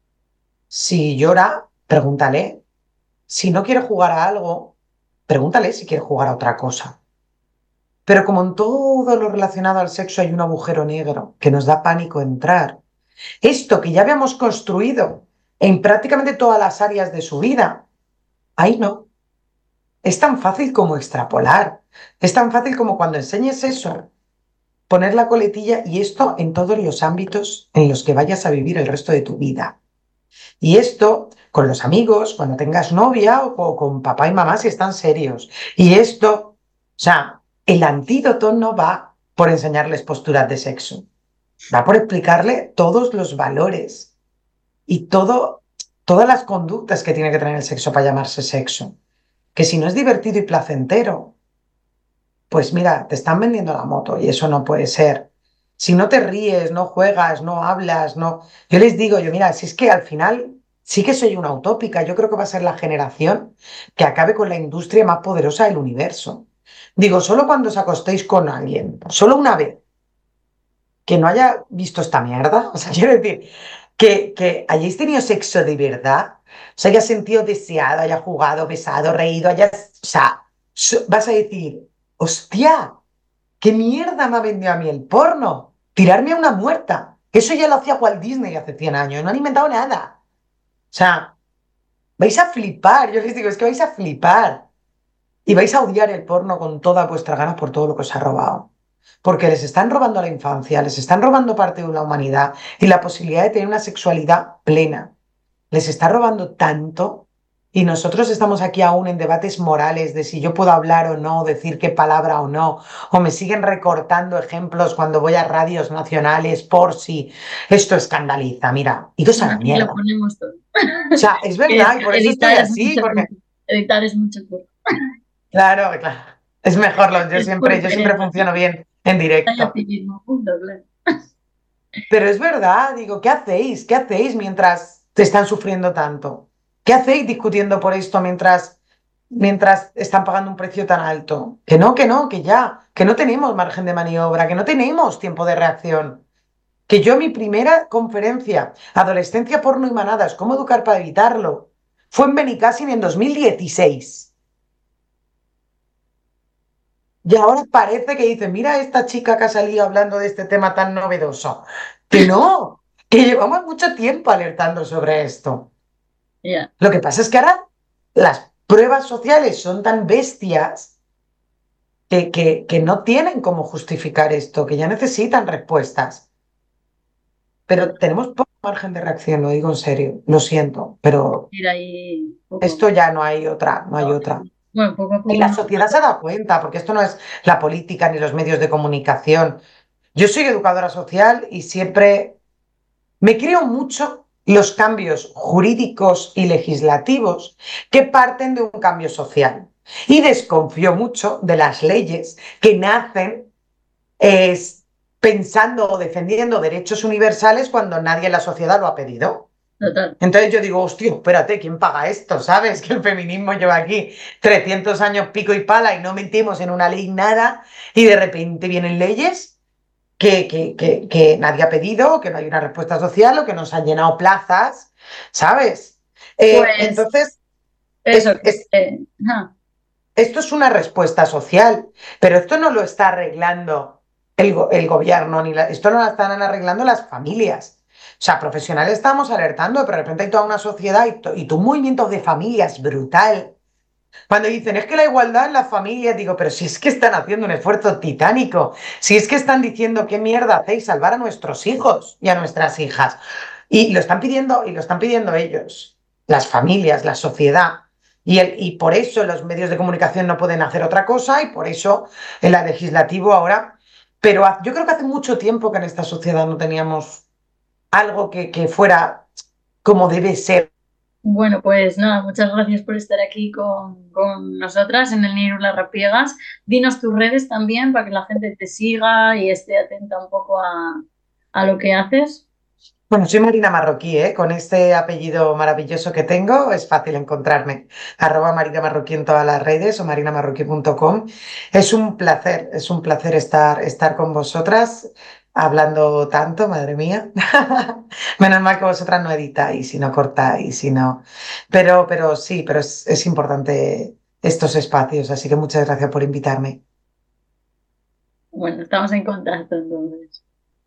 Si llora, pregúntale. Si no quiere jugar a algo, pregúntale si quiere jugar a otra cosa. Pero como en todo lo relacionado al sexo hay un agujero negro que nos da pánico entrar, esto que ya habíamos construido en prácticamente todas las áreas de su vida, ahí no. Es tan fácil como extrapolar. Es tan fácil como cuando enseñes eso, poner la coletilla y esto en todos los ámbitos en los que vayas a vivir el resto de tu vida. Y esto con los amigos, cuando tengas novia o, o con papá y mamá si están serios. Y esto, o sea, el antídoto no va por enseñarles posturas de sexo, va por explicarle todos los valores y todo, todas las conductas que tiene que tener el sexo para llamarse sexo. Que si no es divertido y placentero, pues mira, te están vendiendo la moto y eso no puede ser. Si no te ríes, no juegas, no hablas, no... Yo les digo, yo mira, si es que al final sí que soy una utópica, yo creo que va a ser la generación que acabe con la industria más poderosa del universo. Digo, solo cuando os acostéis con alguien, solo una vez, que no haya visto esta mierda, o sea, quiero decir, que, que hayáis tenido sexo de verdad, o sea, hayas sentido deseado, haya jugado, besado, reído, hayas... O sea, so- vas a decir, hostia, ¿qué mierda me ha vendido a mí el porno? Tirarme a una muerta. Eso ya lo hacía Walt Disney hace cien años, no han inventado nada. O sea, vais a flipar, yo les digo, es que vais a flipar. Y vais a odiar el porno con todas vuestras ganas por todo lo que os ha robado. Porque les están robando la infancia, les están robando parte de la humanidad y la posibilidad de tener una sexualidad plena. Les está robando tanto y nosotros estamos aquí aún en debates morales de si yo puedo hablar o no, decir qué palabra o no, o me siguen recortando ejemplos cuando voy a radios nacionales por si esto escandaliza. Mira, idos a la Aquí lo mierda. ponemos todo. O sea, es verdad y por eso estoy Editar es así, mucho porque curro. Editar es mucho curro. claro, claro, es mejor, lo- yo Es por siempre, yo siempre pereza. funciono bien en Hay directo. activismo, punto, claro. Pero es verdad, digo, ¿qué hacéis? ¿Qué hacéis mientras te están sufriendo tanto? ¿Qué hacéis discutiendo por esto mientras, mientras están pagando un precio tan alto? Que no, que no, que ya, que no tenemos margen de maniobra, que no tenemos tiempo de reacción. Que yo mi primera conferencia, Adolescencia, porno y manadas, ¿cómo educar para evitarlo? Fue en Benicàssim en dos mil dieciséis. Y ahora parece que dicen, mira esta chica que ha salido hablando de este tema tan novedoso. Que no, que llevamos mucho tiempo alertando sobre esto. Ya. Lo que pasa es que ahora las pruebas sociales son tan bestias que, que, que no tienen cómo justificar esto, que ya necesitan respuestas. Pero tenemos poco margen de reacción, lo digo en serio, lo siento, pero Ir ahí poco a esto poco. ya no hay otra, no hay otra. Bueno, poco a Y poco la no. sociedad se ha dado cuenta, porque esto no es la política ni los medios de comunicación. Yo soy educadora social y siempre me creo mucho los cambios jurídicos y legislativos que parten de un cambio social. Y desconfío mucho de las leyes que nacen eh, pensando o defendiendo derechos universales cuando nadie en la sociedad lo ha pedido. Total. Entonces yo digo, hostia, espérate, ¿quién paga esto? ¿Sabes? Que el feminismo lleva aquí trescientos años pico y pala y no metemos en una ley nada y de repente vienen leyes que, que, que, que nadie ha pedido, que no hay una respuesta social o que nos han llenado plazas, ¿sabes? Eh, Pues entonces, eso. es, es, eh, ajá. esto es una respuesta social, pero esto no lo está arreglando el, go- el gobierno, ni la- esto no lo están arreglando las familias. O sea, profesionales estamos alertando, pero de repente hay toda una sociedad y, to- y tu movimiento de familias brutal. Cuando dicen, es que la igualdad en las familias, digo, pero si es que están haciendo un esfuerzo titánico, si es que están diciendo qué mierda hacéis salvar a nuestros hijos y a nuestras hijas. Y lo están pidiendo, y lo están pidiendo ellos, las familias, la sociedad. Y, el, y por eso los medios de comunicación no pueden hacer otra cosa y por eso el legislativo ahora... Pero ha- yo creo que hace mucho tiempo que en esta sociedad no teníamos algo que, que fuera como debe ser Bueno, pues nada, muchas gracias por estar aquí con, con nosotras en el Niru Las Rapiegas. Dinos tus redes también para que la gente te siga y esté atenta un poco a, a lo que haces. Bueno, soy Marina Marroquí, ¿eh? Con este apellido maravilloso que tengo es fácil encontrarme. Arroba Marina Marroquí en todas las redes o marinamarroquí punto com. Es un placer, es un placer estar, estar con vosotras hablando tanto, madre mía. Menos mal que vosotras no editáis y no cortáis y no. Pero, pero sí, pero es, es importante estos espacios, así que muchas gracias por invitarme. Bueno, estamos en contacto entonces.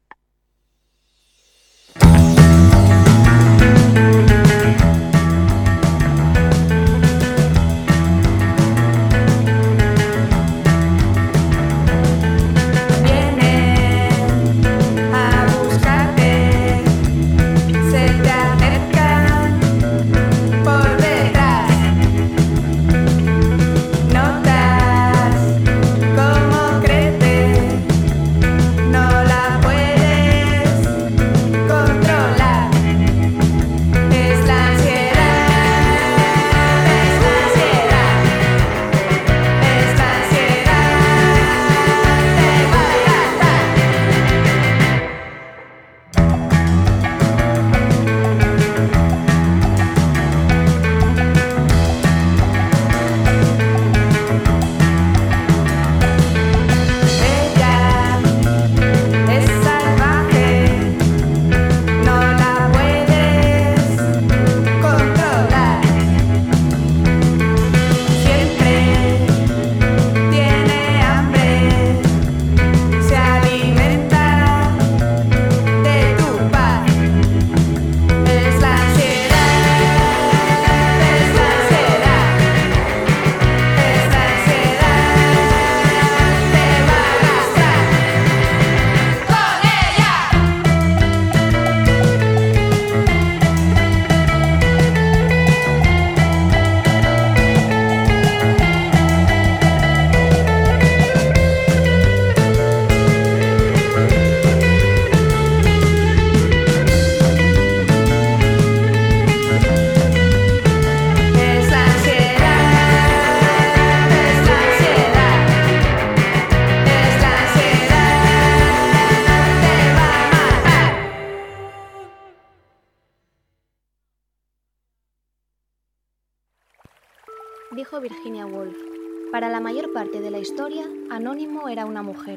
Dijo Virginia Woolf: para la mayor parte de la historia, Anónimo era una mujer.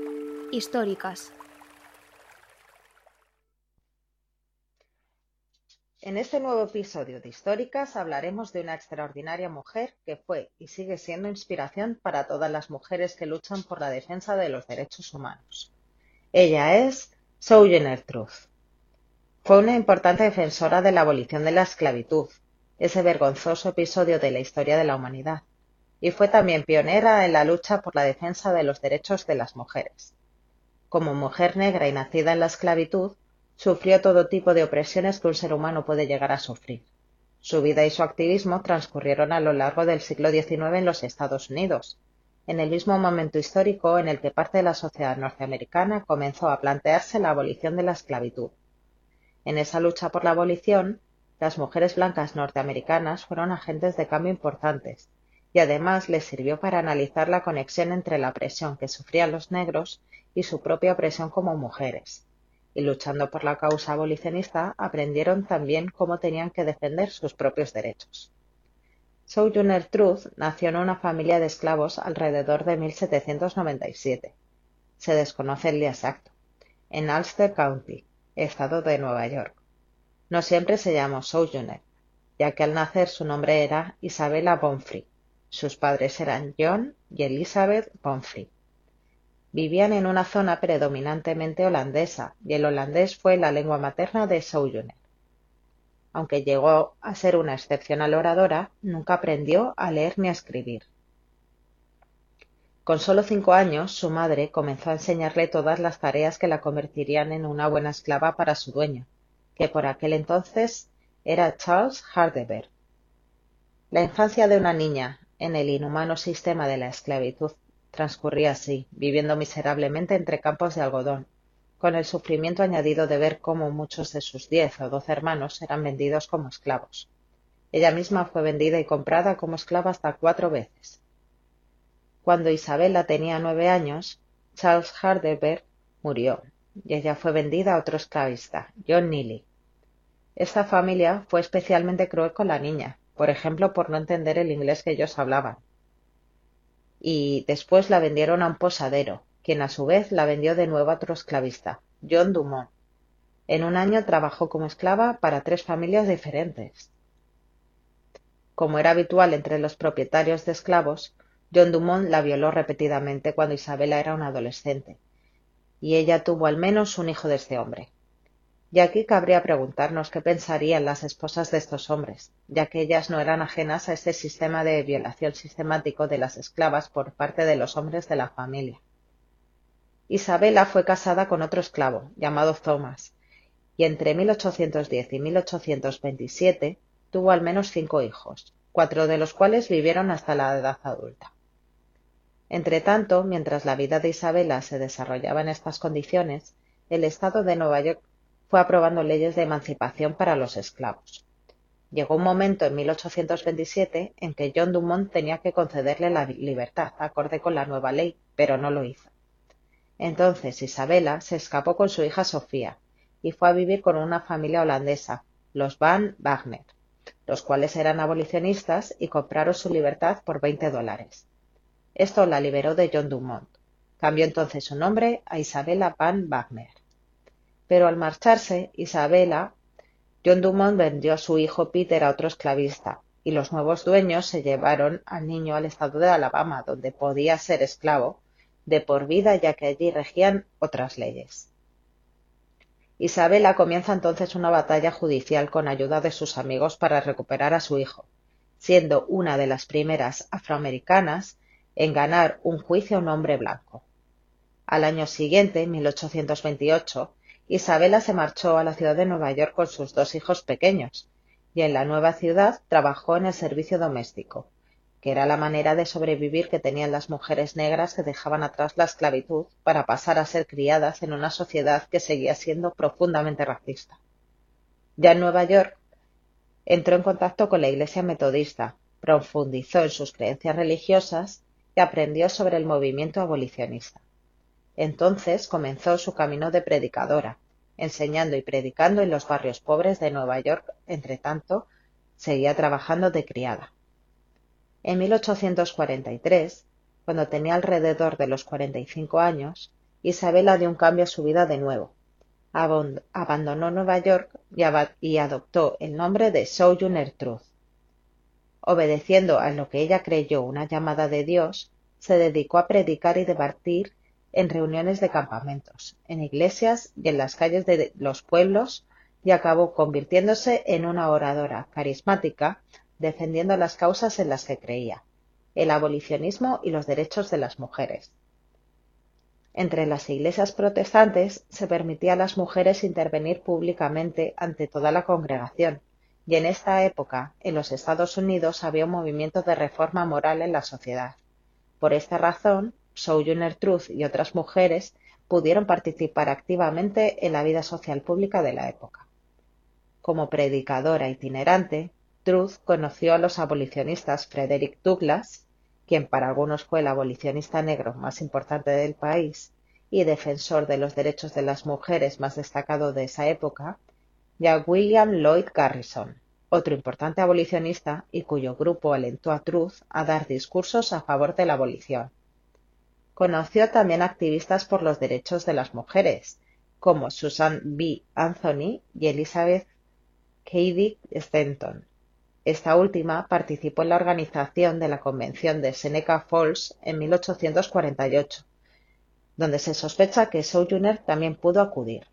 Históricas. En este nuevo episodio de Históricas hablaremos de una extraordinaria mujer que fue y sigue siendo inspiración para todas las mujeres que luchan por la defensa de los derechos humanos. Ella es Sojourner Truth. Fue una importante defensora de la abolición de la esclavitud, ese vergonzoso episodio de la historia de la humanidad, y fue también pionera en la lucha por la defensa de los derechos de las mujeres. Como mujer negra y nacida en la esclavitud, sufrió todo tipo de opresiones que un ser humano puede llegar a sufrir. Su vida y su activismo transcurrieron a lo largo del siglo diecinueve en los Estados Unidos, en el mismo momento histórico en el que parte de la sociedad norteamericana comenzó a plantearse la abolición de la esclavitud. En esa lucha por la abolición, las mujeres blancas norteamericanas fueron agentes de cambio importantes, y además les sirvió para analizar la conexión entre la opresión que sufrían los negros y su propia opresión como mujeres. Y luchando por la causa abolicionista, aprendieron también cómo tenían que defender sus propios derechos. Sojourner Truth nació en una familia de esclavos alrededor de mil setecientos noventa y siete. Se desconoce el día exacto, en Ulster County, estado de Nueva York. No siempre se llamó Sojourner, ya que al nacer su nombre era Isabella Bonfrey. Sus padres eran John y Elizabeth Bonfrey. Vivían en una zona predominantemente holandesa, y el holandés fue la lengua materna de Sojourner. Aunque llegó a ser una excepcional oradora, nunca aprendió a leer ni a escribir. Con solo cinco años, su madre comenzó a enseñarle todas las tareas que la convertirían en una buena esclava para su dueño, que por aquel entonces era Charles Hardebert. La infancia de una niña en el inhumano sistema de la esclavitud transcurría así, viviendo miserablemente entre campos de algodón, con el sufrimiento añadido de ver cómo muchos de sus diez o doce hermanos eran vendidos como esclavos. Ella misma fue vendida y comprada como esclava hasta cuatro veces. Cuando Isabella tenía nueve años, Charles Hardenbergh murió y ella fue vendida a otro esclavista, John Neely. Esta familia fue especialmente cruel con la niña, por ejemplo por no entender el inglés que ellos hablaban. Y después la vendieron a un posadero, quien a su vez la vendió de nuevo a otro esclavista, John Dumont. En un año trabajó como esclava para tres familias diferentes. Como era habitual entre los propietarios de esclavos, John Dumont la violó repetidamente cuando Isabella era una adolescente, y ella tuvo al menos un hijo de este hombre. Y aquí cabría preguntarnos qué pensarían las esposas de estos hombres, ya que ellas no eran ajenas a este sistema de violación sistemático de las esclavas por parte de los hombres de la familia. Isabella fue casada con otro esclavo, llamado Thomas, y entre mil ochocientos diez y mil ochocientos veintisiete tuvo al menos cinco hijos, cuatro de los cuales vivieron hasta la edad adulta. Entretanto, mientras la vida de Isabella se desarrollaba en estas condiciones, el Estado de Nueva York fue aprobando leyes de emancipación para los esclavos. Llegó un momento en mil ochocientos veintisiete en que John Dumont tenía que concederle la libertad acorde con la nueva ley, pero no lo hizo. Entonces Isabella se escapó con su hija Sofía y fue a vivir con una familia holandesa, los Van Wagner, los cuales eran abolicionistas y compraron su libertad por veinte dólares. Esto la liberó de John Dumont. Cambió entonces su nombre a Isabella Van Wagner. Pero al marcharse, Isabella, John Dumont vendió a su hijo Peter a otro esclavista, y los nuevos dueños se llevaron al niño al estado de Alabama, donde podía ser esclavo de por vida, ya que allí regían otras leyes. Isabella comienza entonces una batalla judicial con ayuda de sus amigos para recuperar a su hijo, siendo una de las primeras afroamericanas en ganar un juicio a un hombre blanco. Al año siguiente, mil ochocientos veintiocho, Isabella se marchó a la ciudad de Nueva York con sus dos hijos pequeños, y en la nueva ciudad trabajó en el servicio doméstico, que era la manera de sobrevivir que tenían las mujeres negras que dejaban atrás la esclavitud para pasar a ser criadas en una sociedad que seguía siendo profundamente racista. Ya en Nueva York, entró en contacto con la Iglesia Metodista, profundizó en sus creencias religiosas y aprendió sobre el movimiento abolicionista. Entonces comenzó su camino de predicadora, enseñando y predicando en los barrios pobres de Nueva York. Entretanto, seguía trabajando de criada. En mil ochocientos cuarenta y tres, cuando tenía alrededor de los cuarenta y cinco años, Isabella dio un cambio a su vida de nuevo. Abandonó Nueva York y adoptó el nombre de Sojourner Truth. Obedeciendo a lo que ella creyó una llamada de Dios, se dedicó a predicar y debatir en reuniones de campamentos, en iglesias y en las calles de los pueblos, y acabó convirtiéndose en una oradora carismática, defendiendo las causas en las que creía, el abolicionismo y los derechos de las mujeres. Entre las iglesias protestantes se permitía a las mujeres intervenir públicamente ante toda la congregación, y en esta época, en los Estados Unidos había un movimiento de reforma moral en la sociedad. Por esta razón, Sojourner Truth y otras mujeres pudieron participar activamente en la vida social pública de la época. Como predicadora itinerante, Truth conoció a los abolicionistas Frederick Douglass, quien para algunos fue el abolicionista negro más importante del país y defensor de los derechos de las mujeres más destacado de esa época, y a William Lloyd Garrison, otro importante abolicionista y cuyo grupo alentó a Truth a dar discursos a favor de la abolición. Conoció también activistas por los derechos de las mujeres, como Susan B. Anthony y Elizabeth Cady Stanton. Esta última participó en la organización de la Convención de Seneca Falls en mil ochocientos cuarenta y ocho, donde se sospecha que Sojourner también pudo acudir.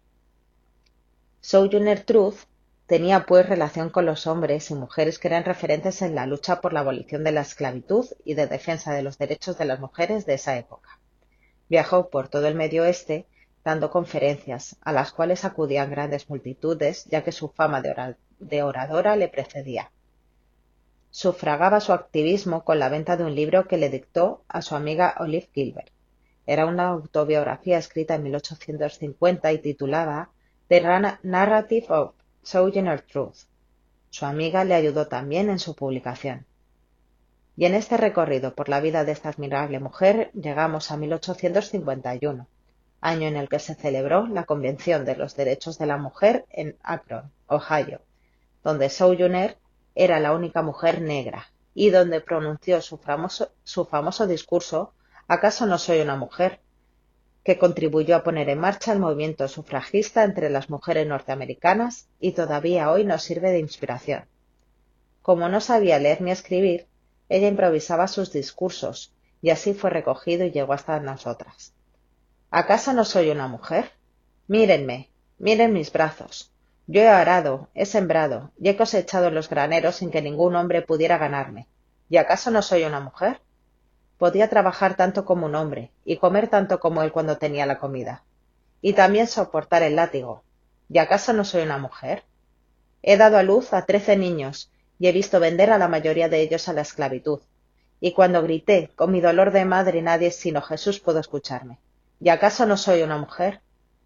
Sojourner Truth tenía pues relación con los hombres y mujeres que eran referentes en la lucha por la abolición de la esclavitud y de defensa de los derechos de las mujeres de esa época. Viajó por todo el Medio Oeste dando conferencias, a las cuales acudían grandes multitudes, ya que su fama de, ora- de oradora le precedía. Sufragaba su activismo con la venta de un libro que le dictó a su amiga Olive Gilbert. Era una autobiografía escrita en mil ochocientos cincuenta y titulada The Narrative of Sojourner Truth. Su amiga le ayudó también en su publicación. Y en este recorrido por la vida de esta admirable mujer llegamos a mil ochocientos cincuenta y uno, año en el que se celebró la Convención de los Derechos de la Mujer en Akron, Ohio, donde Sojourner era la única mujer negra y donde pronunció su famoso, su famoso discurso ¿Acaso no soy una mujer?, que contribuyó a poner en marcha el movimiento sufragista entre las mujeres norteamericanas y todavía hoy nos sirve de inspiración. Como no sabía leer ni escribir, ella improvisaba sus discursos y así fue recogido y llegó hasta nosotras. ¿Acaso no soy una mujer? Mírenme, miren mis brazos. Yo he arado, he sembrado y he cosechado en los graneros sin que ningún hombre pudiera ganarme. ¿Y acaso no soy una mujer? Podía trabajar tanto como un hombre y comer tanto como él cuando tenía la comida. Y también soportar el látigo. ¿Y acaso no soy una mujer? He dado a luz a trece niños y he visto vender a la mayoría de ellos a la esclavitud. Y cuando grité, con mi dolor de madre nadie sino Jesús pudo escucharme. ¿Y acaso no soy una mujer?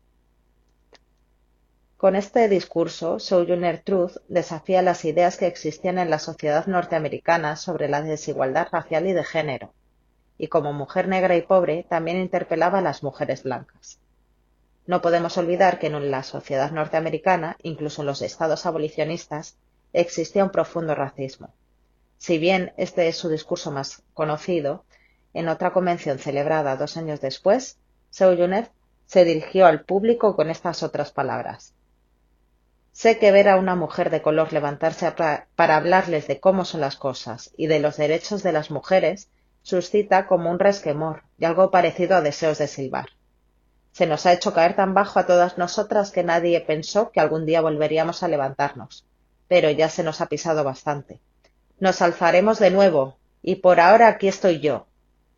Con este discurso, Sojourner Truth desafía las ideas que existían en la sociedad norteamericana sobre la desigualdad racial y de género, y como mujer negra y pobre también interpelaba a las mujeres blancas. No podemos olvidar que en la sociedad norteamericana, incluso en los estados abolicionistas, existía un profundo racismo. Si bien este es su discurso más conocido, en otra convención celebrada dos años después, Sojourner se dirigió al público con estas otras palabras. Sé que ver a una mujer de color levantarse para hablarles de cómo son las cosas y de los derechos de las mujeres suscita como un resquemor y algo parecido a deseos de silbar. Se nos ha hecho caer tan bajo a todas nosotras que nadie pensó que algún día volveríamos a levantarnos, pero ya se nos ha pisado bastante. Nos alzaremos de nuevo, y por ahora aquí estoy yo.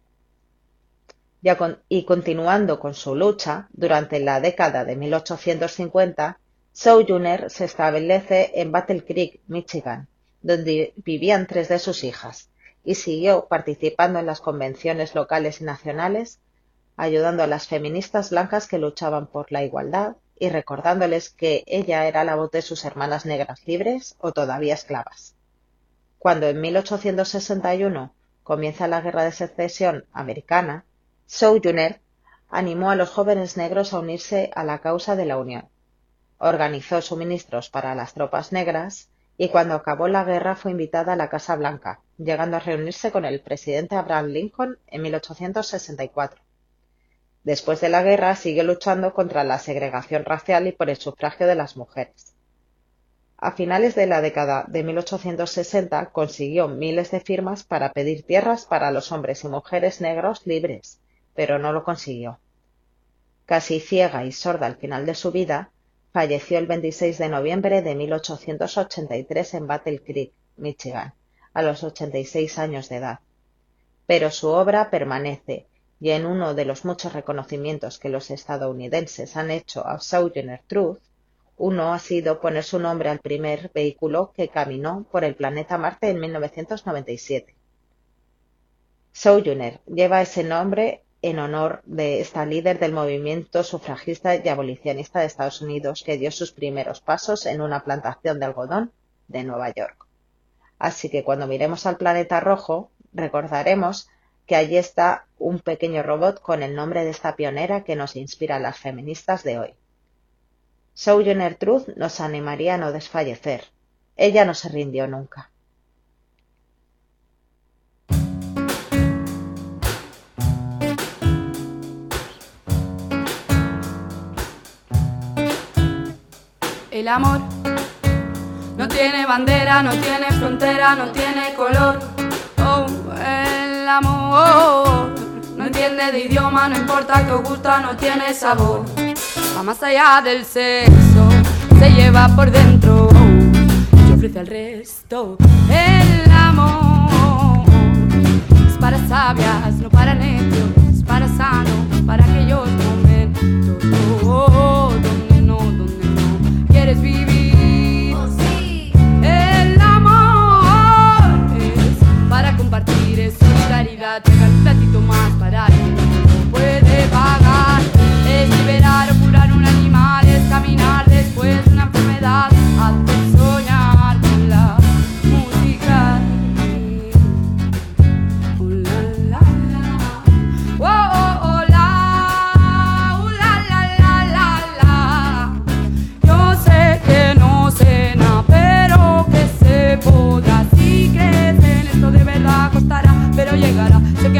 Ya con, y continuando con su lucha, durante la década de mil ochocientos cincuenta, Sojourner se establece en Battle Creek, Michigan, donde vivían tres de sus hijas, y siguió participando en las convenciones locales y nacionales, ayudando a las feministas blancas que luchaban por la igualdad y recordándoles que ella era la voz de sus hermanas negras libres o todavía esclavas. Cuando en mil ochocientos sesenta y uno comienza la Guerra de Secesión americana, Sojourner animó a los jóvenes negros a unirse a la causa de la Unión. Organizó suministros para las tropas negras y cuando acabó la guerra fue invitada a la Casa Blanca, llegando a reunirse con el presidente Abraham Lincoln en mil ochocientos sesenta y cuatro. Después de la guerra siguió luchando contra la segregación racial y por el sufragio de las mujeres. A finales de la década de mil ochocientos sesenta consiguió miles de firmas para pedir tierras para los hombres y mujeres negros libres, pero no lo consiguió. Casi ciega y sorda al final de su vida, falleció el veintiséis de noviembre de mil ochocientos ochenta y tres en Battle Creek, Michigan, a los ochenta y seis años de edad. Pero su obra permanece, y en uno de los muchos reconocimientos que los estadounidenses han hecho a Sojourner Truth, uno ha sido poner su nombre al primer vehículo que caminó por el planeta Marte en mil novecientos noventa y siete. Sojourner lleva ese nombre en honor de esta líder del movimiento sufragista y abolicionista de Estados Unidos que dio sus primeros pasos en una plantación de algodón de Nueva York. Así que cuando miremos al planeta rojo, recordaremos que allí está un pequeño robot con el nombre de esta pionera que nos inspira a las feministas de hoy. Sojourner Truth nos animaría a no desfallecer. Ella no se rindió nunca. El amor no tiene bandera, no tiene frontera, no tiene color. Oh, el amor no entiende de idioma, no importa que os gusta, no tiene sabor. Va más allá del sexo, se lleva por dentro y ofrece al resto. El amor es para sabias, no para necios, es para sanos, para aquellos momentos oh, donde no, donde no quieres vivir. Oh, sí. El amor es para compartir, es solidaridad, llegar un platito más para quien no lo puede pagar. Es liberar o curar un animal, es caminar después de una enfermedad, hacer soñar con la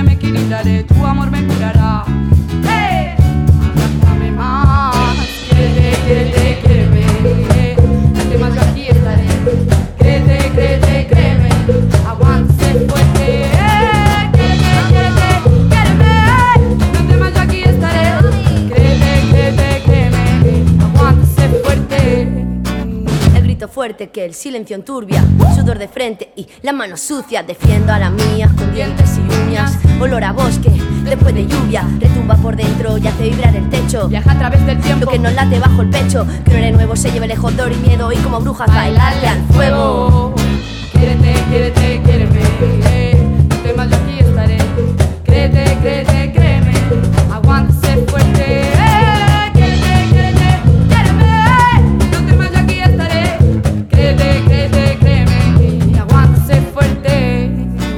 me equilibraré, tu amor me curará. ¡Hey! Abrázame más, quiérete, quiérete, quiéreme. No temas, yo aquí estaré. Créete, créete, créeme. Aguante, sé fuerte. Créete, créete, quiéreme. No temas, yo aquí estaré. Créete, créete, créeme. Aguante, sé fuerte. El grito fuerte que el silencio enturbia, sudor de frente y la mano sucia. Defiendo a la mía con dientes y uñas. Olor a bosque después de lluvia. Retumba por dentro y hace vibrar el techo. Viaja a través del tiempo. Lo que nos late bajo el pecho. Que un héroe nuevo se lleve lejos dolor y miedo. Y como brujas bailarle al fuego. Quiérete, quiérete, quiéreme. No temas, yo aquí estaré. Créete, créete, créeme. Aguante, sé fuerte. Quiérete, quiérete, quiéreme. No temas, yo aquí estaré. Créete, créete, créeme. Aguante, sé fuerte.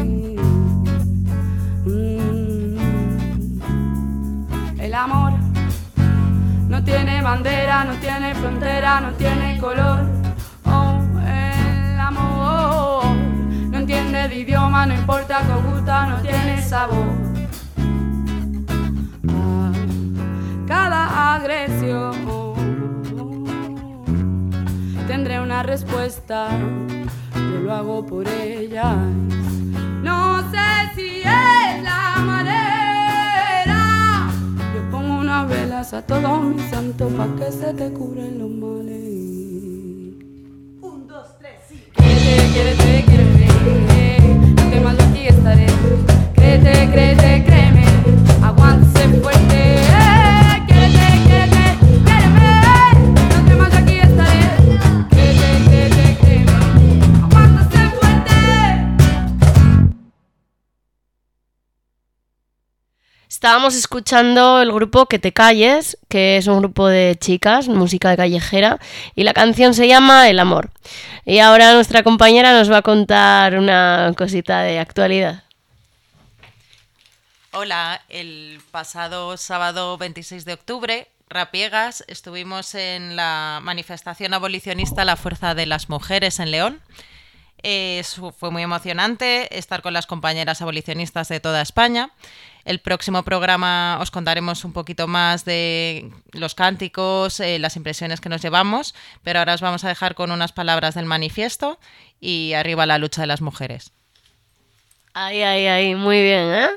Mm. El amor no tiene bandera, no tiene frontera, no tiene color. Oh, el amor no entiende de idioma, no importa que oculta, no tiene sabor. A cada agresión tendré una respuesta, yo lo hago por ellas. No sé si es la manera. Yo pongo unas velas a todos mis santos pa' que se te cubren los males. Un, dos, tres, sí. Créete, créete, créeme. No temas, yo aquí estaré. Créete, créete, créeme. Aguante, sé fuerte. Créete, créete, créeme. No temas, yo aquí estaré. Créete, créete, créeme. Aguante, sé fuerte. Estábamos escuchando el grupo Que Te Calles, que es un grupo de chicas, música de callejera, y la canción se llama El Amor. Y ahora nuestra compañera nos va a contar una cosita de actualidad. Hola, el pasado sábado veintiséis de octubre, Rapiegas, estuvimos en la manifestación abolicionista La Fuerza de las Mujeres en León. Eh, fue muy emocionante estar con las compañeras abolicionistas de toda España. El próximo programa os contaremos un poquito más de los cánticos, eh, las impresiones que nos llevamos, pero ahora os vamos a dejar con unas palabras del manifiesto y arriba la lucha de las mujeres. Ahí, ahí, ahí, muy bien, ¿eh?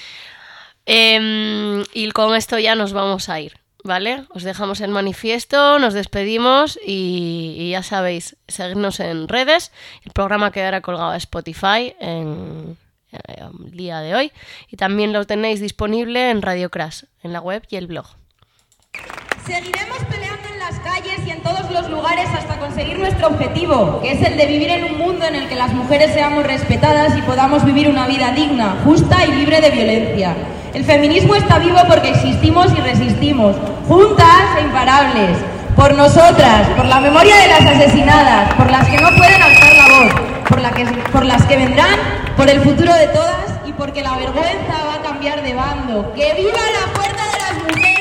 Eh, y con esto ya nos vamos a ir, ¿vale? Os dejamos el manifiesto, nos despedimos y, y ya sabéis, seguidnos en redes. El programa quedará colgado a Spotify en el día de hoy y también lo tenéis disponible en Radio Crash, en la web y el blog. Seguiremos peleando en las calles y en todos los lugares hasta conseguir nuestro objetivo, que es el de vivir en un mundo en el que las mujeres seamos respetadas y podamos vivir una vida digna, justa y libre de violencia. El feminismo está vivo porque existimos y resistimos, juntas e imparables, por nosotras, por la memoria de las asesinadas, por las que no pueden alzar la voz, por, la que, por las que vendrán, por el futuro de todas y porque la vergüenza va a cambiar de bando. ¡Que viva la fuerza de las mujeres!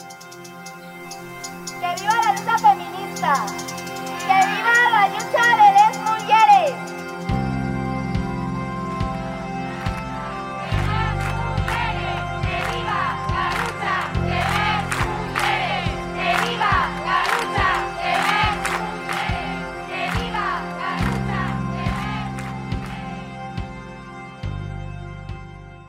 ¡Que viva la lucha feminista! ¡Que viva la lucha de